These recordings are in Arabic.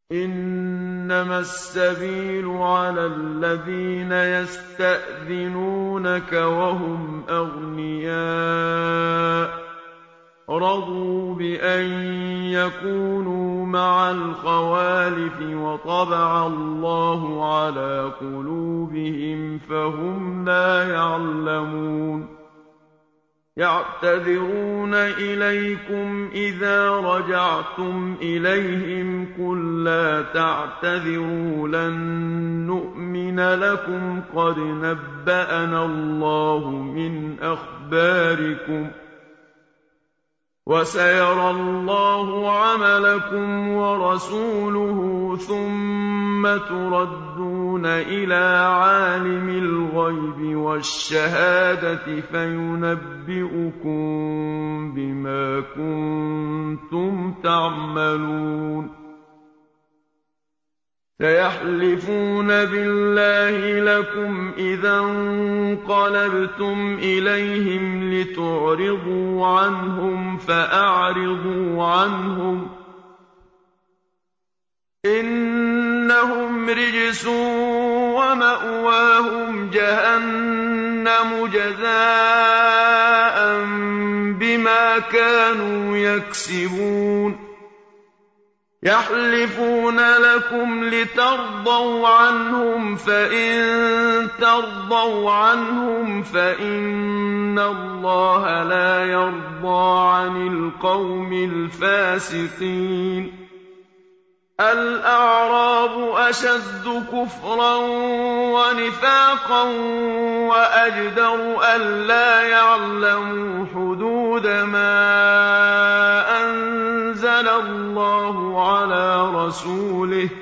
إِنَّمَا السَّبِيلُ عَلَى الَّذِينَ يَسْتَأْذِنُونَكَ وَهُمْ أَغْنِيَاءُ رَضُوا بِأَن يَكُونُوا مَعَ الْخَوَالِفِ وَطَبَعَ اللَّهُ عَلَىٰ قُلُوبِهِمْ فَهُمْ لَا يَعْلَمُونَ يَعْتَذِرُونَ إِلَيْكُمْ إِذَا رَجَعْتُمْ إِلَيْهِمْ قُل لَّا تَعْتَذِرُوا لَن نُّؤْمِنَ لَكُمْ قَدْ نَبَّأَنَا اللَّهُ مِنْ أَخْبَارِكُمْ ۚ وَسَيَرَى اللَّهُ عَمَلَكُمْ وَرَسُولُهُ ثُمَّ تُرَدُّونَ إِلَىٰ عَالِمِ الْغَيْبِ وَالشَّهَادَةِ فَيُنَبِّئُكُم بِمَا كُنتُمْ تَعْمَلُونَ سَيَحْلِفُونَ بِاللَّهِ لَكُمْ إِذَا انقَلَبْتُمْ إِلَيْهِمْ لِتُعْرِضُوا عَنْهُمْ فَأَعْرِضُوا عَنْهُمْ ۖ إِنَّهُمْ رِجْسٌ وَمَأْوَاهُمْ جَهَنَّمُ جَزَاءً بِمَا كَانُوا يَكْسِبُونَ يَحْلِفُونَ لَكُمْ لِتَرْضَوْا عَنْهُمْ ۖ فَإِن تَرْضَوْا عَنْهُمْ فَإِنَّ اللَّهَ لَا يَرْضَىٰ عَنِ الْقَوْمِ الْفَاسِقِينَ الْأَعْرَابُ أَشَدُّ كُفْرًا وَنِفَاقًا وَأَجْدَرُ أَلَّا يَعْلَمُوا حُدُودَ مَا أَنزَلَ اللَّهُ عَلَىٰ رَسُولِهِ ۗ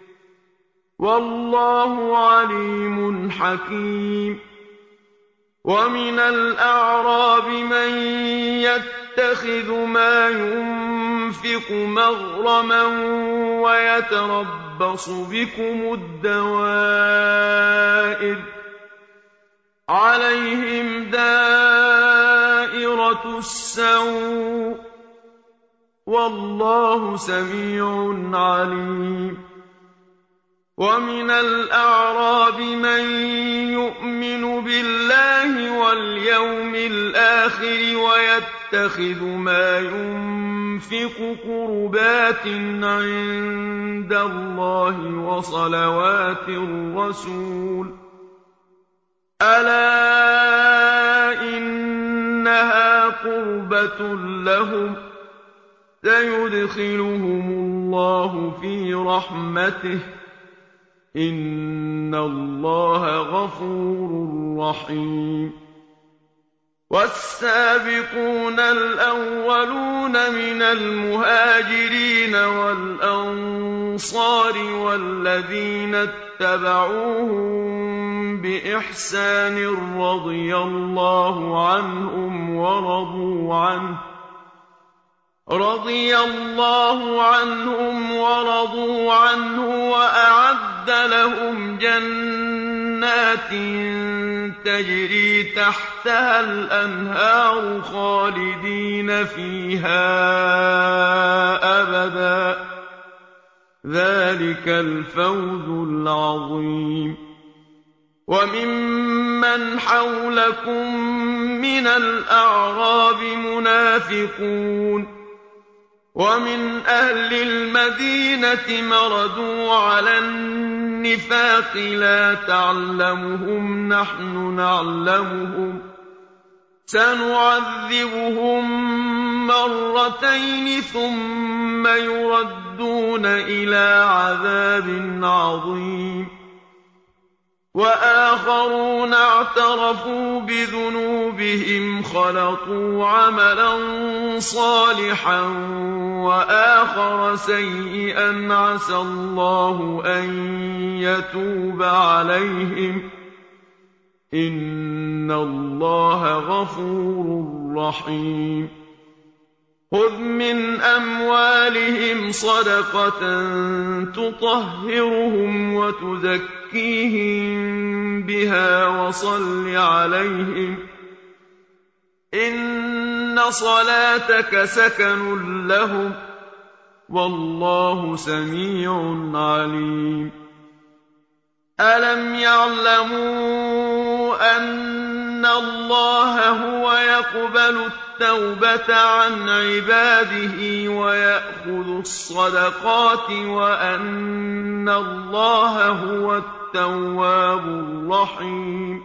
وَاللَّهُ عَلِيمٌ حَكِيمٌ وَمِنَ الْأَعْرَابِ مَن يَتَّخِذُ مَا يُنفِقُ مَغْرَمًا وَيَتَرَبَّصُ بِكُمُ الدَّوَائِرَ ۚ عَلَيْهِمْ دَائِرَةُ السَّوْءِ ۗ وَاللَّهُ سَمِيعٌ عَلِيمٌ وَمِنَ الْأَعْرَابِ مَن يُؤْمِنُ بِاللَّهِ وَالْيَوْمِ الْآخِرِ وَيَتَّخِذُ مَا يُنفِقُ قُرُبَاتٍ عِندَ اللَّهِ وَصَلَوَاتِ الرَّسُولِ ۚ أَلَا إِنَّهَا قُرْبَةٌ لَّهُمْ ۚ سَيُدْخِلُهُمُ اللَّهُ فِي رَحْمَتِهِ ۗ إِنَّ اللَّهَ غَفُورٌ رَّحِيمٌ وَالسَّابِقُونَ الْأَوَّلُونَ مِنَ الْمُهَاجِرِينَ وَالْأَنصَارِ وَالَّذِينَ اتَّبَعُوهُم بِإِحْسَانٍ رَّضِيَ اللَّهُ عَنْهُمْ وَرَضُوا عَنْهُ وَأَعَدَّ لَهُمْ جَنَّاتٍ تَجْرِي تَحْتَهَا الْأَنْهَارُ خَالِدِينَ فِيهَا أَبَدًا ۚ ذَٰلِكَ الْفَوْزُ الْعَظِيمُ وَمِمَّنْ حَوْلَكُم مِّنَ الْأَعْرَابِ مُنَافِقُونَ وَمِنْ أَهْلِ الْمَدِينَةِ مَرَدُوا عَلَى النِّفَاقِ لَا تَعْلَمُهُمْ نَحْنُ نَعْلَمُهُمْ ۚ سَنُعَذِّبُهُم مَّرَّتَيْنِ ثُمَّ يُرَدُّونَ إِلَىٰ عَذَابٍ عَظِيمٍ وَآخَرُونَ اعْتَرَفُوا بِذُنُوبِهِمْ خَلَطُوا عَمَلًا صَالِحًا وَآخَرَ سَيِّئًا عَسَى اللَّهُ أَن يَتُوبَ عَلَيْهِمْ ۚ إِنَّ اللَّهَ غَفُورٌ رَّحِيمٌ خُذْ مِنْ أَمْوَالِهِمْ صَدَقَةً تُطَهِّرُهُمْ وَتُزَكِّيهِم بِهَا وَصَلِّ عَلَيْهِمْ ۖ إِنَّ صَلَاتَكَ سَكَنٌ لَّهُمْ ۗ وَاللَّهُ سَمِيعٌ عَلِيمٌ أَلَمْ يَعْلَمُوا أَنَّ اللَّهَ هُوَ يَقْبَلُ التَّوْبَةَ عَنْ عِبَادِهِ وَيَأْخُذُ الصَّدَقَاتِ وَأَنَّ اللَّهَ هُوَ التَّوَّابُ الرَّحِيمُ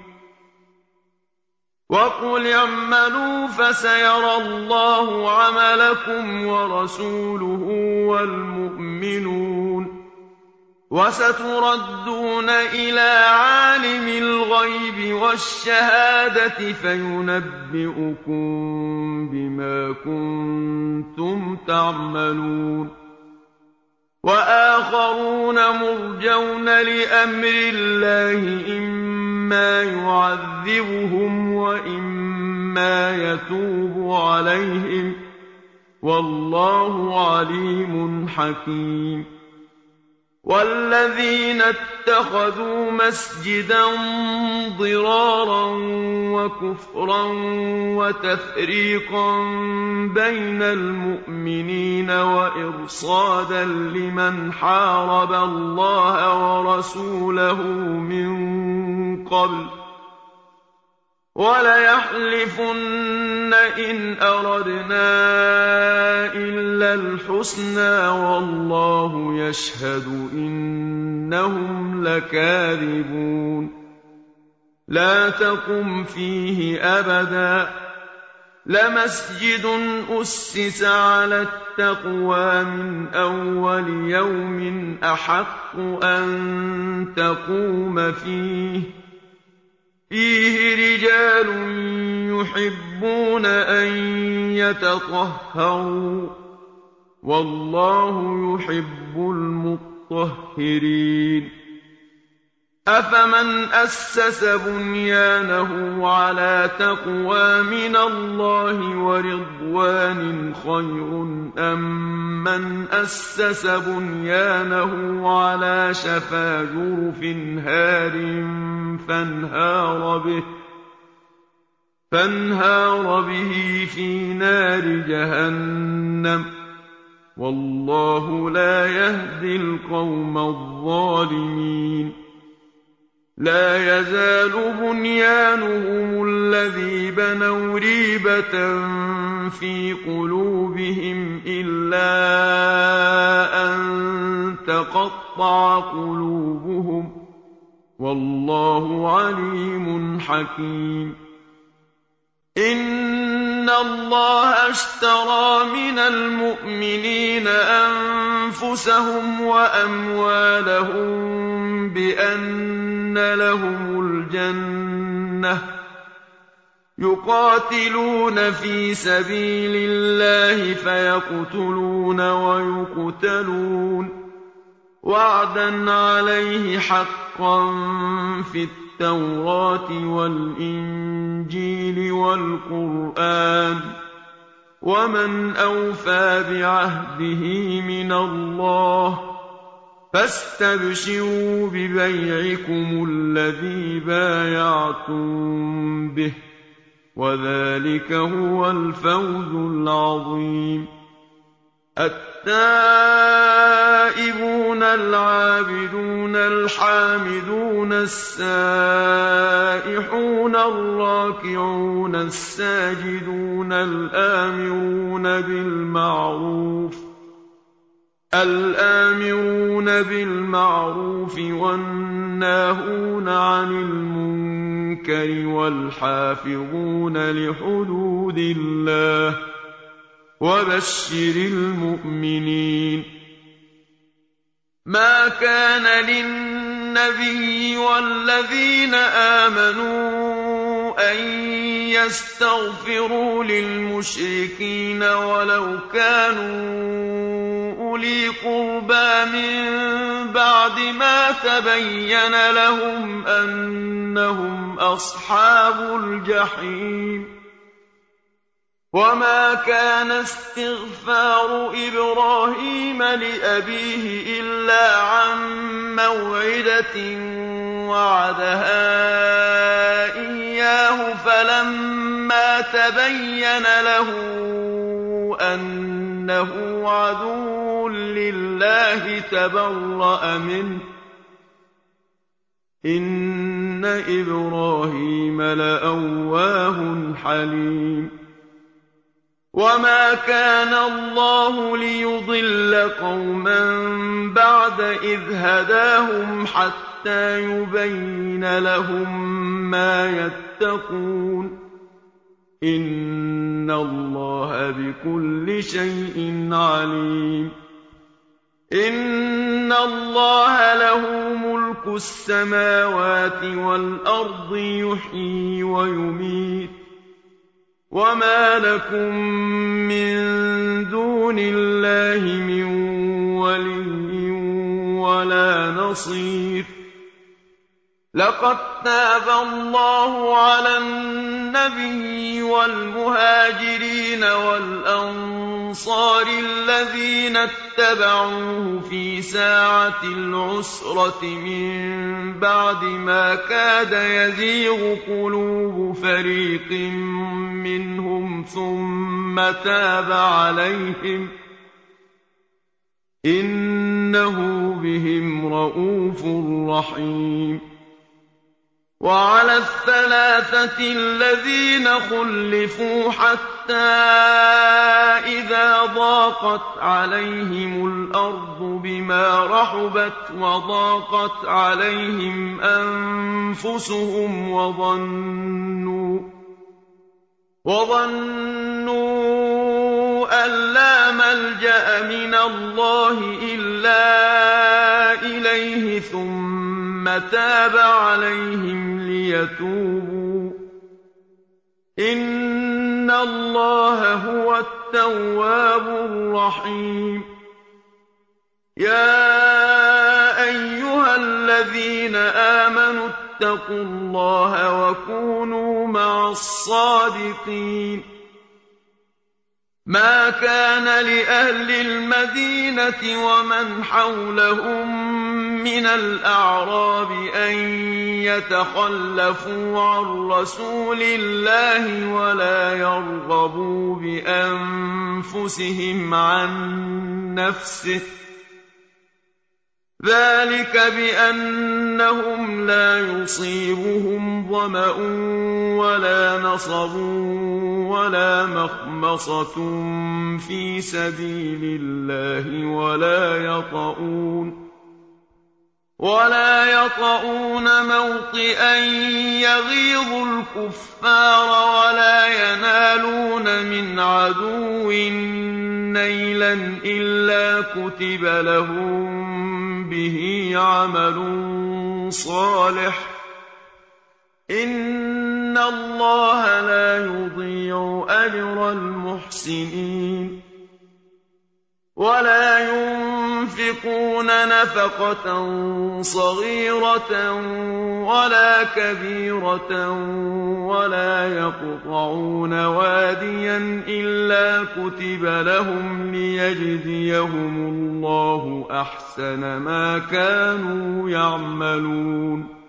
وَقُلِ اعْمَلُوا فَسَيَرَى اللَّهُ عَمَلَكُمْ وَرَسُولُهُ وَالْمُؤْمِنُونَ وَسَتُرَدُّونَ إِلَىٰ عَالِمِ الْغَيْبِ وَالشَّهَادَةِ فَيُنَبِّئُكُم بِمَا كُنتُمْ تَعْمَلُونَ وَآخَرُونَ مُرْجَوْنَ لِأَمْرِ اللَّهِ إِمَّا يُعَذِّبُهُمْ وَإِمَّا يَتُوبُ عَلَيْهِمْ ۗ وَاللَّهُ عَلِيمٌ حَكِيمٌ وَالَّذِينَ اتَّخَذُوا مَسْجِدًا ضِرَارًا وَكُفْرًا وَتَفْرِيقًا بَيْنَ الْمُؤْمِنِينَ وَإِرْصَادًا لِّمَنْ حَارَبَ اللَّهَ وَرَسُولَهُ مِن قَبْلُ وَلَيَحْلِفُنَّ إِنْ أَرَدْنَا إِلَّا الْحُسْنَىٰ وَاللَّهُ يَشْهَدُ إِنَّهُمْ لَكَاذِبُونَ لَا تَقُمْ فِيهِ أَبَدًا لَمَسْجِدٌ أُسِّسَ عَلَى التَّقْوَىٰ مِنْ أَوَّلِ يَوْمٍ أَحَقُّ أَن تَقُومَ فِيهِ رِجَالٌ يُحِبُّونَ أَن يَتَطَهَّرُوا ۚ وَاللَّهُ يُحِبُّ الْمُطَّهِّرِينَ أَفَمَنْ أَسَّسَ بُنْيَانَهُ عَلَىٰ تَقْوَىٰ مِنَ اللَّهِ وَرِضْوَانٍ خَيْرٌ أَم مَّنْ أَسَّسَ بُنْيَانَهُ عَلَىٰ شَفَا جُرُفٍ هَارٍ فَانْهَارَ بِهِ فِي نَارِ جَهَنَّمَ ۗ وَاللَّهُ لَا يَهْدِي الْقَوْمَ الظَّالِمِينَ لَا يَزَالُ بُنْيَانُهُمُ الَّذِي بَنَوْا رِيبَةً فِي قُلُوبِهِمْ إِلَّا أَن تَقَطَّعَ قُلُوبُهُمْ ۗ وَاللَّهُ عَلِيمٌ حَكِيمٌ إِنَّ اللَّهَ اشْتَرَىٰ مِنَ الْمُؤْمِنِينَ أَنفُسَهُمْ وَأَمْوَالَهُم بِأَنَّ لَهُمُ الْجَنَّةَ ۚ يُقَاتِلُونَ فِي سَبِيلِ اللَّهِ فَيَقْتُلُونَ وَيُقْتَلُونَ ۖ وَعْدًا عَلَيْهِ حَقًّا فِي التَّوْرَاةِ وَالْإِنجِيلِ وَالْقُرْآنِ ۚ وَمَنْ أَوْفَىٰ بِعَهْدِهِ مِنَ اللَّهِ ۚ فَاسْتَبْشِرُوا بِبَيْعِكُمُ الَّذِي بَايَعْتُم بِهِ ۚ وَذَٰلِكَ هُوَ الْفَوْزُ الْعَظِيمُ التَّائِبُونَ الْعَابِدُونَ الْحَامِدُونَ السَّائِحُونَ الرَّاكِعُونَ السَّاجِدُونَ الْآمِرُونَ بِالْمَعْرُوفِ وَالنَّاهُونَ عَنِ الْمُنكَرِ وَالْحَافِظُونَ لِحُدُودِ اللَّهِ ۗ وَبَشِّرِ الْمُؤْمِنِينَ مَا كَانَ لِلنَّبِيِّ وَالَّذِينَ آمَنُوا أَن يَسْتَغْفِرُوا لِلْمُشْرِكِينَ وَلَوْ كَانُوا أُولِي قُرْبَىٰ مِن بَعْدِ مَا تَبَيَّنَ لَهُمْ أَنَّهُمْ أَصْحَابُ الْجَحِيمِ وَمَا كَانَ اسْتِغْفَارُ إِبْرَاهِيمَ لِأَبِيهِ إِلَّا عَن مَّوْعِدَةٍ وَعَدَهَا إِيَّاهُ فَلَمَّا تَبَيَّنَ لَهُ أَنَّهُ إِنَّهُ عَدُوٌّ لِّلَّهِ تَبَرَّأَ مِنْهُ ۚ إِنَّ إِبْرَاهِيمَ لَأَوَّاهٌ حَلِيمٌ وَمَا كَانَ اللَّهُ لِيُضِلَّ قَوْمًا بَعْدَ إِذْ هَدَاهُمْ حَتَّىٰ يُبَيِّنَ لَهُم مَّا يَتَّقُونَ ۚ إِنَّ اللَّهَ بِكُلِّ شَيْءٍ عَلِيمٌ إِنَّ اللَّهَ لَهُ مُلْكُ السَّمَاوَاتِ وَالْأَرْضِ يُحْيِي وَيُمِيتُ ۚ وَمَا لَكُم مِّن دُونِ اللَّهِ مِن وَلِيٍّ وَلَا نَصِيرٍ لَقَد تَّابَ اللَّهُ عَلَى النَّبِيِّ وَالْمُهَاجِرِينَ وَالْأَنصَارِ الَّذِينَ اتَّبَعُوهُ فِي سَاعَةِ الْعُسْرَةِ مِن بَعْدِ مَا كَادَ يَزِيغُ قُلُوبُ فَرِيقٍ مِّنْهُمْ ثُمَّ تَابَ عَلَيْهِمْ ۚ إِنَّهُ بِهِمْ رَءُوفٌ رَّحِيمٌ وَعَلَى الثَّلَاثَةِ الَّذِينَ خُلِّفُوا حَتَّىٰ إِذَا ضَاقَتْ عَلَيْهِمُ الْأَرْضُ بِمَا رَحُبَتْ وَضَاقَتْ عَلَيْهِمْ أَنفُسُهُمْ وَظَنُّوا أَن لَّا مَلْجَأَ مِنَ اللَّهِ إِلَّا إِلَيْهِ ثُمَّ تَابَ عَلَيْهِمْ لِيَتُوبُوا ۚ إِنَّ اللَّهَ هُوَ التَّوَّابُ الرَّحِيمُ يَا أَيُّهَا الَّذِينَ آمَنُوا اتَّقُوا اللَّهَ وَكُونُوا مَعَ الصَّادِقِينَ مَا كَانَ لِأَهْلِ الْمَدِينَةِ وَمَنْ حَوْلَهُم مِّنَ الْأَعْرَابِ أَن يَتَخَلَّفُوا عَن رَّسُولِ اللَّهِ وَلَا يَرْغَبُوا بِأَنفُسِهِمْ عَن نَّفْسِهِ ۚ ذَٰلِكَ بِأَنَّهُمْ لَا يُصِيبُهُمْ ظَمَأٌ وَلَا نَصَبٌ وَلَا مَخْمَصَةٌ فِي سَبِيلِ اللَّهِ وَلَا يَطَئُونَ مَوْطِئًا يَغِيظُ الْكُفَّارَ وَلَا يَنَالُونَ مِنْ عَدُوٍّ نَّيْلًا إِلَّا كُتِبَ لَهُم بِهِ عَمَلٌ صَالِحٌ ۚ إِنَّ اللَّهَ لَا يُضِيعُ أَجْرَ الْمُحْسِنِينَ وَلَا يُنفِقُونَ نَفَقَةً صَغِيرَةً وَلَا كَبِيرَةً وَلَا يَقْطَعُونَ وَادِيًا إِلَّا كُتِبَ لَهُمْ لِيَجْزِيَهُمُ اللَّهُ أَحْسَنَ مَا كَانُوا يَعْمَلُونَ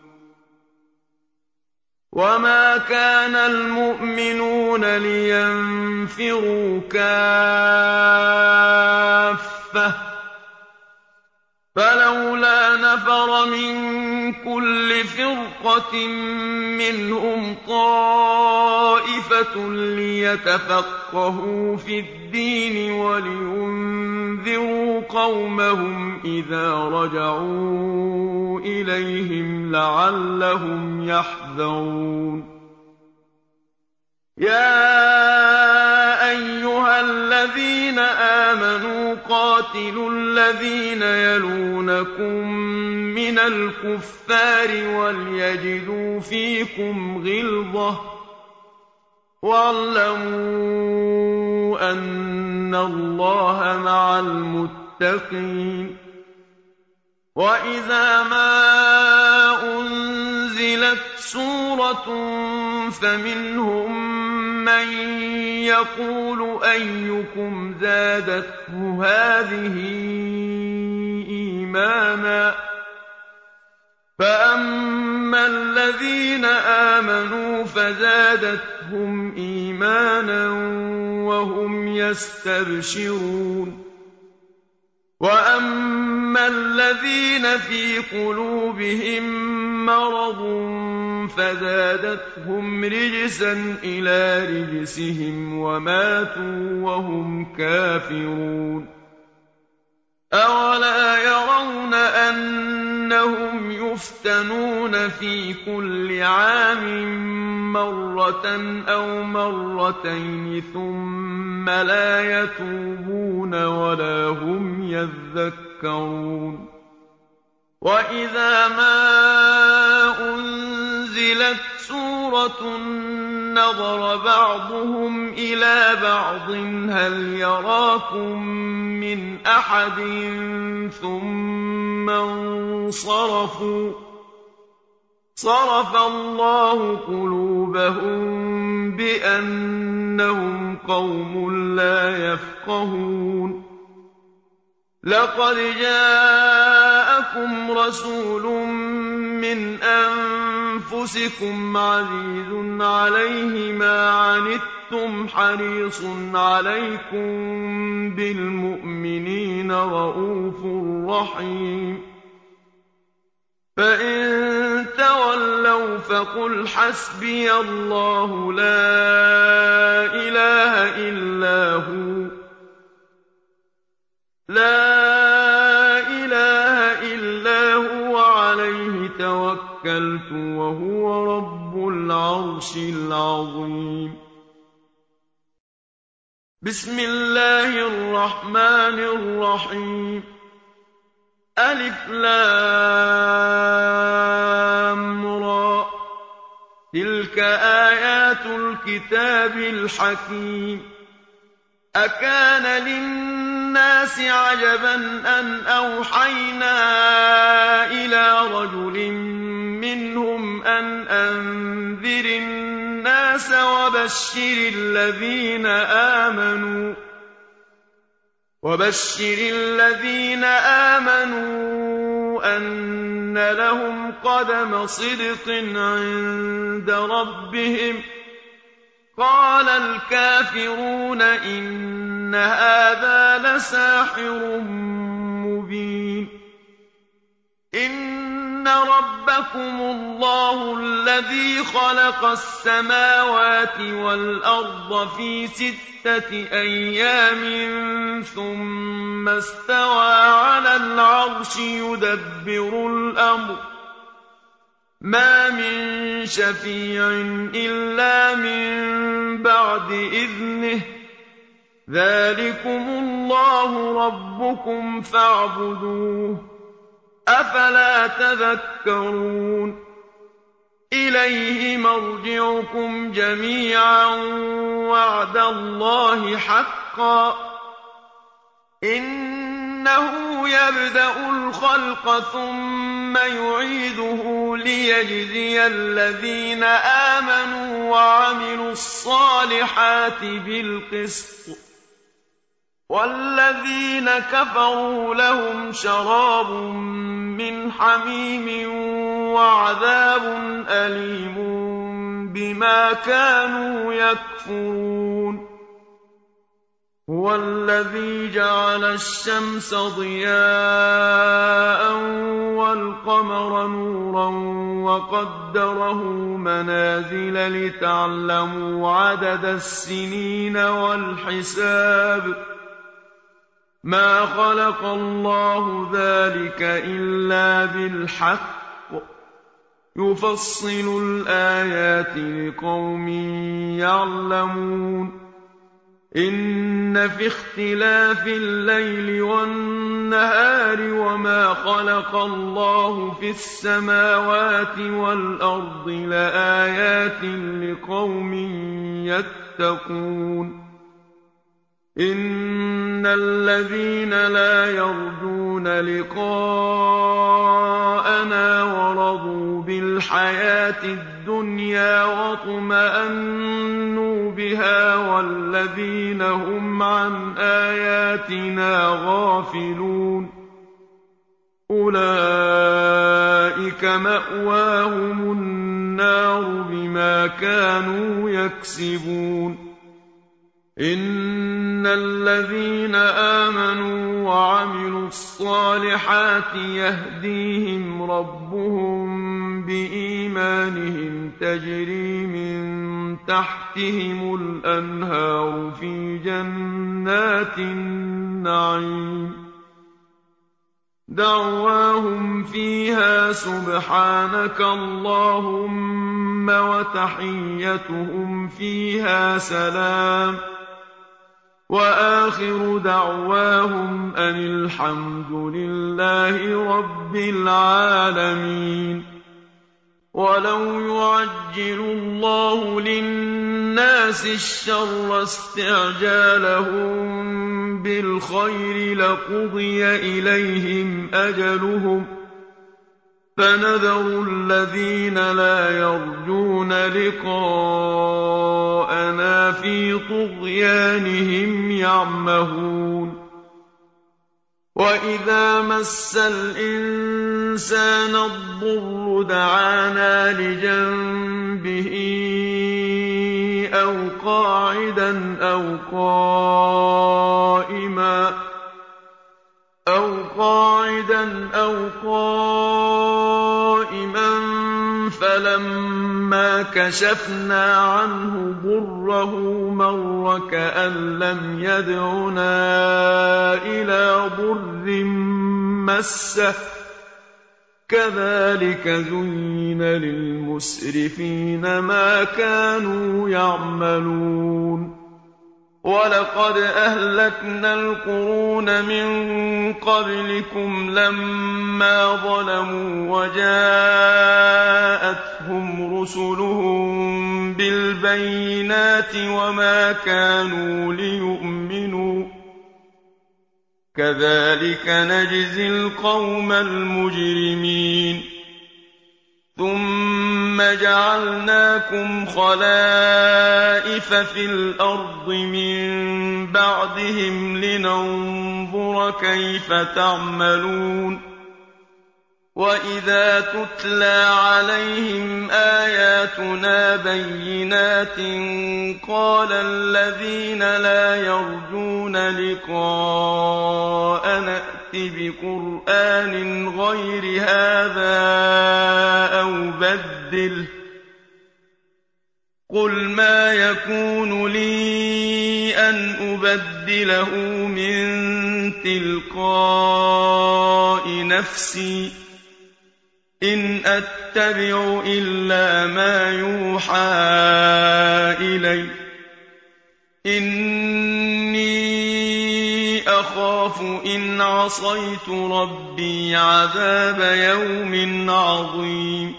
وَمَا كَانَ الْمُؤْمِنُونَ لِيَنفِرُوا كَافَّةً ۚ فَلَوْلَا نَفَرَ مِن كُلِّ فِرْقَةٍ مِّنْهُمْ طَائِفَةٌ لِّيَتَفَقَّهُوا فِي الدِّينِ وَلِيُنذِرُوا قَوْمَهُمْ إِذَا رَجَعُوا إِلَيْهِمْ لَعَلَّهُمْ يَحْذَرُونَ يَا أَيُّهَا الَّذِينَ آمَنُوا قَاتِلُوا الَّذِينَ يَلُونَكُم مِّنَ الْكُفَّارِ وَلْيَجِدُوا فِيكُمْ غِلْظَةً ۚ وَاعْلَمُوا أَنَّ اللَّهَ مَعَ الْمُتَّقِينَ وَإِذَا مَا أُنزِلَتْ سُورَةٌ فَمِنْهُم مَّن يَقُولُ أَيُّكُمْ زَادَتْهُ هَٰذِهِ إِيمَانًا ۚ فَأَمَّا الَّذِينَ آمَنُوا فَزَادَتْهُمْ إِيمَانًا وهم يستبشرون وأما الذين في قلوبهم مرض فزادتهم رجسا إلى رجسهم وماتوا وهم كافرون أولا يرون أنهم يفتنون في كل عام مرة أو مرتين ثم لا يتوبون ولا هم يذكرون وإذا ما أنزلت سورة نظر بعضهم إلى بعض هل يراكم من أحد ثم انصرفوا صرف الله قلوبهم بأنهم قوم لا يفقهون لقد جاءكم رسول من أنفسكم عزيز عليه ما عنتم حريص عليكم بالمؤمنين رءوف رحيم فإن تولوا فقل حسبي الله لا إله إلا هو عليه توكلت وهو رب العرش العظيم بسم الله الرحمن الرحيم ألف لام را تلك آيات الكتاب الحكيم أكان للناس عجبا أن أوحينا إلى رجل منهم أن أنذر الناس وبشر الذين آمنوا أن لهم قدم صدق عند ربهم قال الكافرون إن هذا لساحر مبين إن ربكم الله الذي خلق السماوات والأرض في 6 أيام ثم استوى على العرش يدبر الأمر ما من شفيع إلا من بعد إذنه ذلكم الله ربكم فاعبدوه أفلا تذكرون إليه مرجعكم جميعا وعد الله حقا إنه يبدأ الخلق ثم يعيده ليجزي الذين آمنوا وعملوا الصالحات بالقسط والذين كفروا لهم شراب من حميم وعذاب أليم بما كانوا يكفرون هو الذي جعل الشمس ضياء والقمر نورا وقدره منازل لتعلموا عدد السنين والحساب ما خلق الله ذلك إلا بالحق يفصل الآيات لقوم يعلمون إن في اختلاف الليل والنهار وما خلق الله في السماوات والأرض لآيات لقوم يتقون إن الذين لا يرجون لقاءنا ورضوا بالحياة الدنيا واطمأنوا بها والذين هم عن آياتنا غافلون أولئك مأواهم النار بما كانوا يكسبون إِنَّ الَّذِينَ آمَنُوا وَعَمِلُوا الصَّالِحَاتِ يَهْدِيهِمْ رَبُّهُم بِإِيمَانِهِمْ تَجْرِي مِن تَحْتِهِمُ الْأَنْهَارُ فِي جَنَّاتِ النَّعِيمِ دَعْوَاهُمْ فِيهَا سُبْحَانَكَ اللَّهُمَّ وَتَحِيَّتُهُمْ فِيهَا سَلَامٌ وَآخِرُ دَعْوَاهُمْ أَنِ الْحَمْدُ لِلَّهِ رَبِّ الْعَالَمِينَ وَلَوْ يُعَجِّلُ اللَّهُ لِلنَّاسِ الشَّرَّ اسْتِعْجَالَهُم بِالْخَيْرِ لَقُضِيَ إِلَيْهِمْ أَجَلُهُمْ فَنَذَرُ الَّذِينَ لَا يَرْجُونَ لِقَاءَنَا فِي طُغْيَانِهِمْ يَعْمَهُونَ وَإِذَا مَسَّ الْإِنسَانَ الضُّرُّ دَعَانَا لِجَنبِهِ أَوْ قَاعِدًا أَوْ قَائِمًا فَلَمَّا كَشَفْنَا عَنْهُ ضُرَّهُ مَرَّ كَأَن لَّمْ يَدْعُنَا إِلَىٰ ضُرٍّ مَّسَّهُ ۚ كَذَٰلِكَ زُيِّنَ لِلْمُسْرِفِينَ مَا كَانُوا يَعْمَلُونَ وَلَقَدْ أَهْلَكْنَا الْقُرُونَ مِن قَبْلِكُمْ لَمَّا ظَلَمُوا وَجَاءَتْهُمْ رُسُلُهُم بِالْبَيِّنَاتِ وَمَا كَانُوا لِيُؤْمِنُوا ۚ كَذَٰلِكَ نَجْزِي الْقَوْمَ الْمُجْرِمِينَ ثُمَّ جَعَلْنَاكُمْ خَلَائِفَ فِي الْأَرْضِ مِن بَعْدِهِمْ لِنَنظُرَ كَيْفَ تَعْمَلُونَ وَإِذَا تُتْلَىٰ عَلَيْهِمْ آيَاتُنَا بَيِّنَاتٍ قَالَ الَّذِينَ لَا يَرْجُونَ لِقَاءَنَا ائْتِ بِقُرْآنٍ غَيْرِ هَٰذَا أَوْ بَدِّلْهُ ۚ قُلْ مَا يَكُونُ لِي أَنْ أُبَدِّلَهُ مِن تِلْقَاءِ نَفْسِي ۖ إِنْ أَتَّبِعُ إِلَّا مَا يُوحَىٰ إِلَيَّ ۖ إِنِّي أَخَافُ إِنْ عَصَيْتُ رَبِّي عَذَابَ يَوْمٍ عَظِيمٍ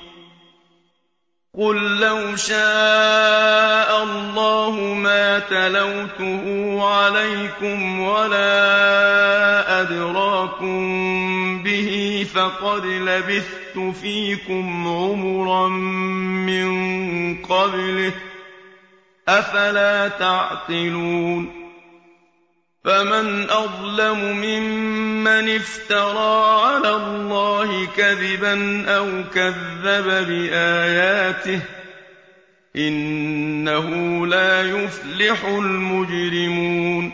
قُل لَّوْ شَاءَ اللَّهُ مَا تَلَوْتُهُ عَلَيْكُمْ وَلَا أَدْرَاكُم بِهِ ۖ فَقَدْ لَبِثْتُ فِيكُمْ عُمُرًا مِّن قَبْلِهِ ۚ أَفَلَا تَعْقِلُونَ فَمَنْ أَظْلَمُ مِمَّنِ افْتَرَىٰ عَلَى اللَّهِ كَذِبًا أَوْ كَذَّبَ بِآيَاتِهِ ۚ إِنَّهُ لَا يُفْلِحُ الْمُجْرِمُونَ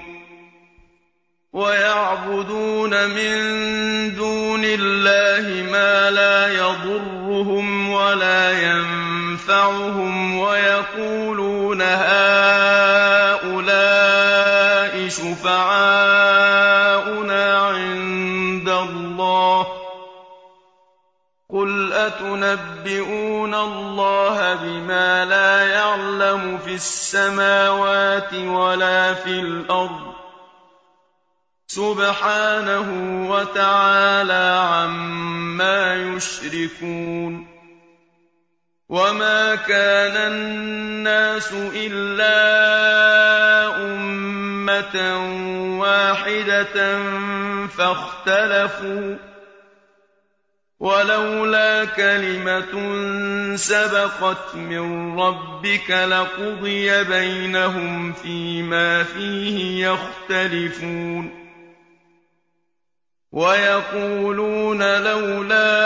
وَيَعْبُدُونَ مِن دُونِ اللَّهِ مَا لَا يَضُرُّهُمْ وَلَا يَنفَعُهُمْ وَيَقُولُونَ هَٰؤُلَاءِ شُفَعَاؤُنَا عِندَ اللَّهِ ۚ قُلْ أَتُنَبِّئُونَ اللَّهَ بِمَا لَا يَعْلَمُ فِي السَّمَاوَاتِ وَلَا فِي الْأَرْضِ ۚ سُبْحَانَهُ وَتَعَالَىٰ عَمَّا يُشْرِكُونَ وَمَا كَانَ النَّاسُ إِلَّا أُمَّةً وَاحِدَةً فَاخْتَلَفُوا ۚ وَلَوْلَا كَلِمَةٌ سَبَقَتْ مِن رَّبِّكَ لَقُضِيَ بَيْنَهُمْ فِيمَا فِيهِ يَخْتَلِفُونَ وَيَقُولُونَ لَوْلَا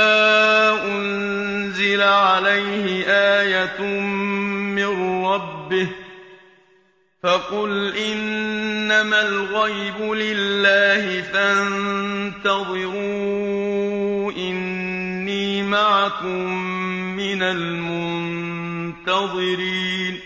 أُنزِلَ عَلَيْهِ آيَةٌ مِّن رَّبِّهِ ۖ فَقُلْ إِنَّمَا الْغَيْبُ لِلَّهِ فَانتَظِرُوا إِنِّي مَعَكُم مِّنَ الْمُنتَظِرِينَ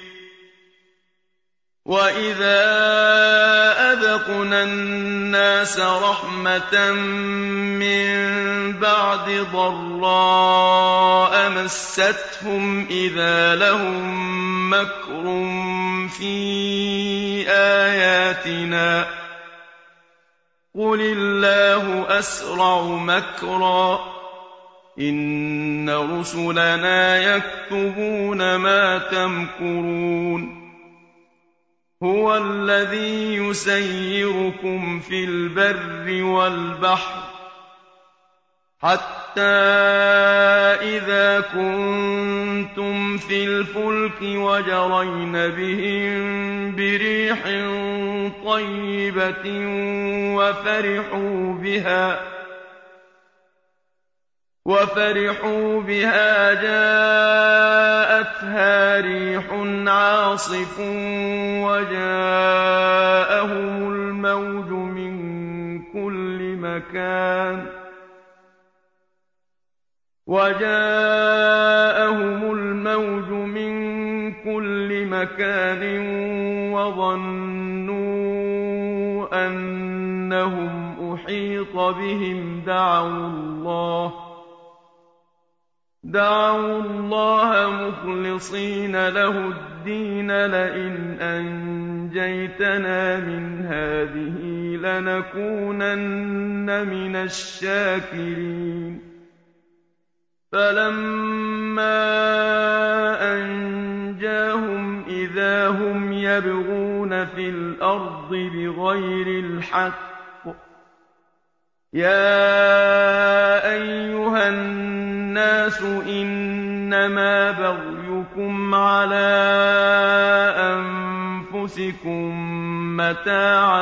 وَإِذَا أَذَقْنَا النَّاسَ رَحْمَةً مِّن بَعْدِ ضَرَّاءَ مَسَّتْهُمْ إِذَا لَهُم مَّكْرٌ فِي آيَاتِنَا ۚ قُلِ اللَّهُ أَسْرَعُ مَكْرًا ۚ إِنَّ رُسُلَنَا يَكْتُبُونَ مَا تَمْكُرُونَ هُوَ الَّذِي يُسَيِّرُكُمْ فِي الْبَرِّ وَالْبَحْرِ حَتَّىٰ إِذَا كُنتُمْ فِي الْفُلْكِ وَجَرَيْنَ بِهِم بِرِيحٍ طَيِّبَةٍ وَفَرِحُوا بِهَا جَاءَتْهَا رِيحٌ عَاصِفٌ وَجَاءَهُمُ الْمَوْجُ مِن كُلِّ مَكَانٍ وَظَنُّوا أَنَّهُمْ أُحِيطَ بِهِمْ دَعَوُا اللَّهَ مُخْلِصِينَ لَهُ الدِّينَ لَئِنْ أَنجَيْتَنَا مِنْ هَٰذِهِ لَنَكُونَنَّ مِنَ الشَّاكِرِينَ فَلَمَّا أَنجَاهُمْ إِذَا هُمْ يَبْغُونَ فِي الْأَرْضِ بِغَيْرِ الْحَقِّ ۗ يَا أَيُّهَا النَّاسُ إِنَّمَا بَغْيُكُمْ عَلَىٰ أَنفُسِكُم ۖ مَّتَاعَ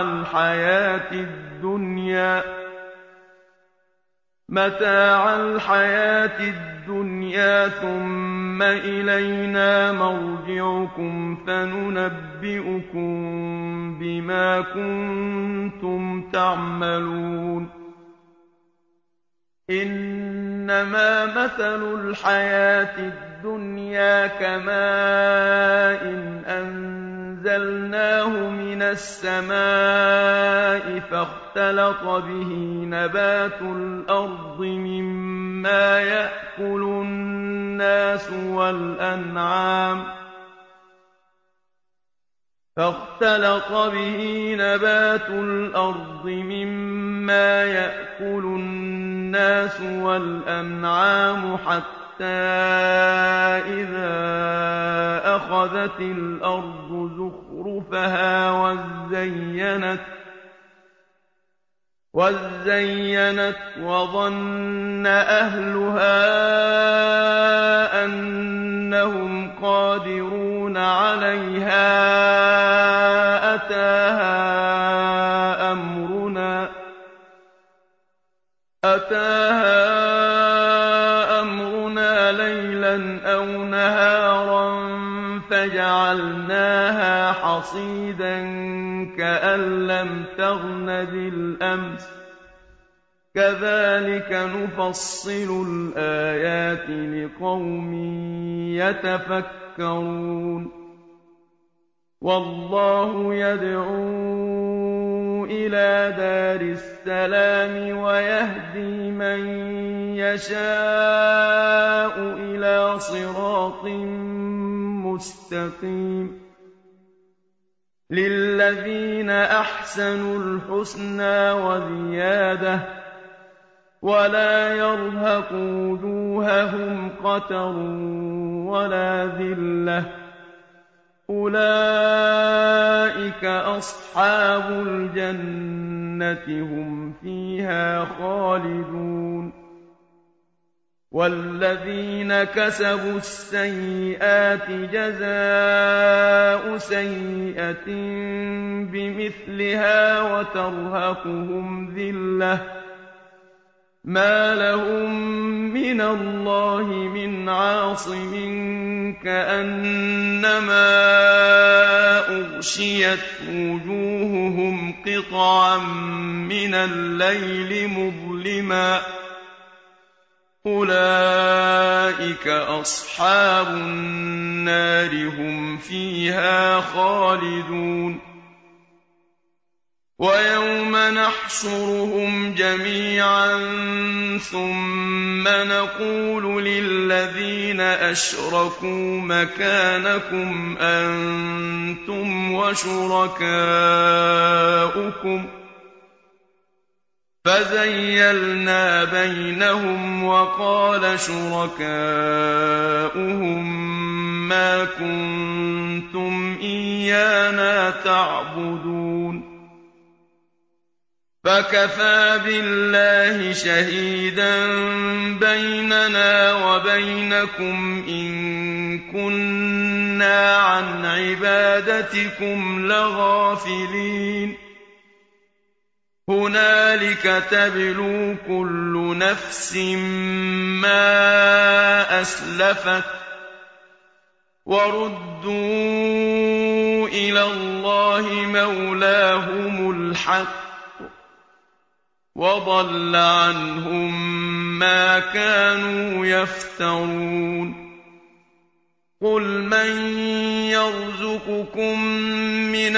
الْحَيَاةِ الدُّنْيَا ثُمَّ إِلَيْنَا مَرْجِعُكُمْ فَنُنَبِّئُكُم بِمَا كُنتُمْ تَعْمَلُونَ إِنَّمَا مَثَلُ الْحَيَاةِ الدُّنْيَا كَمَاءٍ أَنزَلْنَاهُ مِنَ السَّمَاءِ فَاخْتَلَطَ بِهِ نَبَاتُ الْأَرْضِ مِمَّا يَأْكُلُ النَّاسُ وَالْأَنْعَامُ حَتَّىٰ إِذَا أَخَذَتِ الْأَرْضُ زُخْرُفَهَا وَازَّيَّنَتْ وَظَنَّ أَهْلُهَا أَنَّهُمْ قَادِرُونَ عَلَيْهَا أَتَاهَا أَمْرُنَا لَيْلًا أَوْ نَهَارًا فَجَعَلْنَاهَا حَصِيدًا كَأَن لَّمْ تَغْنَ بِالْأَمْسِ ۚ كَذَٰلِكَ نُفَصِّلُ الْآيَاتِ لِقَوْمٍ يَتَفَكَّرُونَ وَاللَّهُ يَدْعُو إِلَىٰ دَارِ السَّلَامِ وَيَهْدِي مَن يَشَاءُ إِلَىٰ صِرَاطٍ مُّسْتَقِيمٍ لِّلَّذِينَ أَحْسَنُوا الْحُسْنَىٰ وَزِيَادَةٌ ۖ وَلَا يَرْهَقُ وُجُوهَهُمْ قَتَرٌ وَلَا ذِلَّةٌ ۚ أُولَٰئِكَ أَصْحَابُ الْجَنَّةِ ۖ هُمْ فِيهَا خَالِدُونَ وَالَّذِينَ كَسَبُوا السَّيِّئَاتِ جَزَاءُ سَيِّئَةٍ بِمِثْلِهَا وَتَرْهَقُهُمْ ذِلَّةٌ ۖ مَّا لَهُم مِّنَ اللَّهِ مِنْ عَاصِمٍ كَأَنَّمَا أغشيت وجوههم قطعا من الليل مظلما أولئك أصحاب النار هم فيها خالدون ويوم نحشرهم جميعا ثم نقول للذين أشركوا مكانكم أنتم وشركاؤكم فزيلنا بينهم وقال شركاؤهم ما كنتم إيانا تعبدون فكفى بالله شهيدا بيننا وبينكم إن كنا عن عبادتكم لغافلين هنالك تبلو كل نفس ما أسلفت وردوا إلى الله مولاهم الحق وضل عنهم ما كانوا يفترون قل من يرزقكم من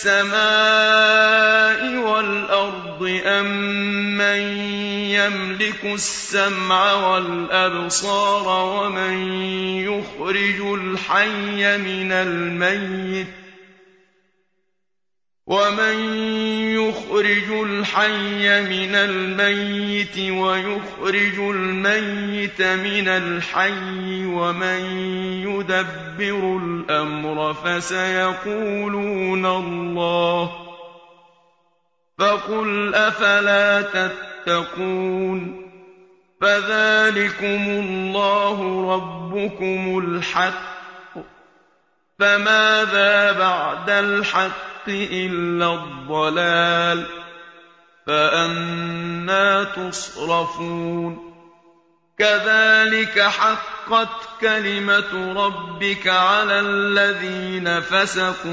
السماء والأرض أم من يملك السمع والأبصار ومن يخرج الحي من الميت ويخرج الميت من الحي ومن يدبر الأمر فسيقولون الله فقل أفلا تتقون فذلكم الله ربكم الحق فماذا بعد الحق إلا الضلال فأنى تصرفون كذلك حقت كلمة ربك على الذين فسقوا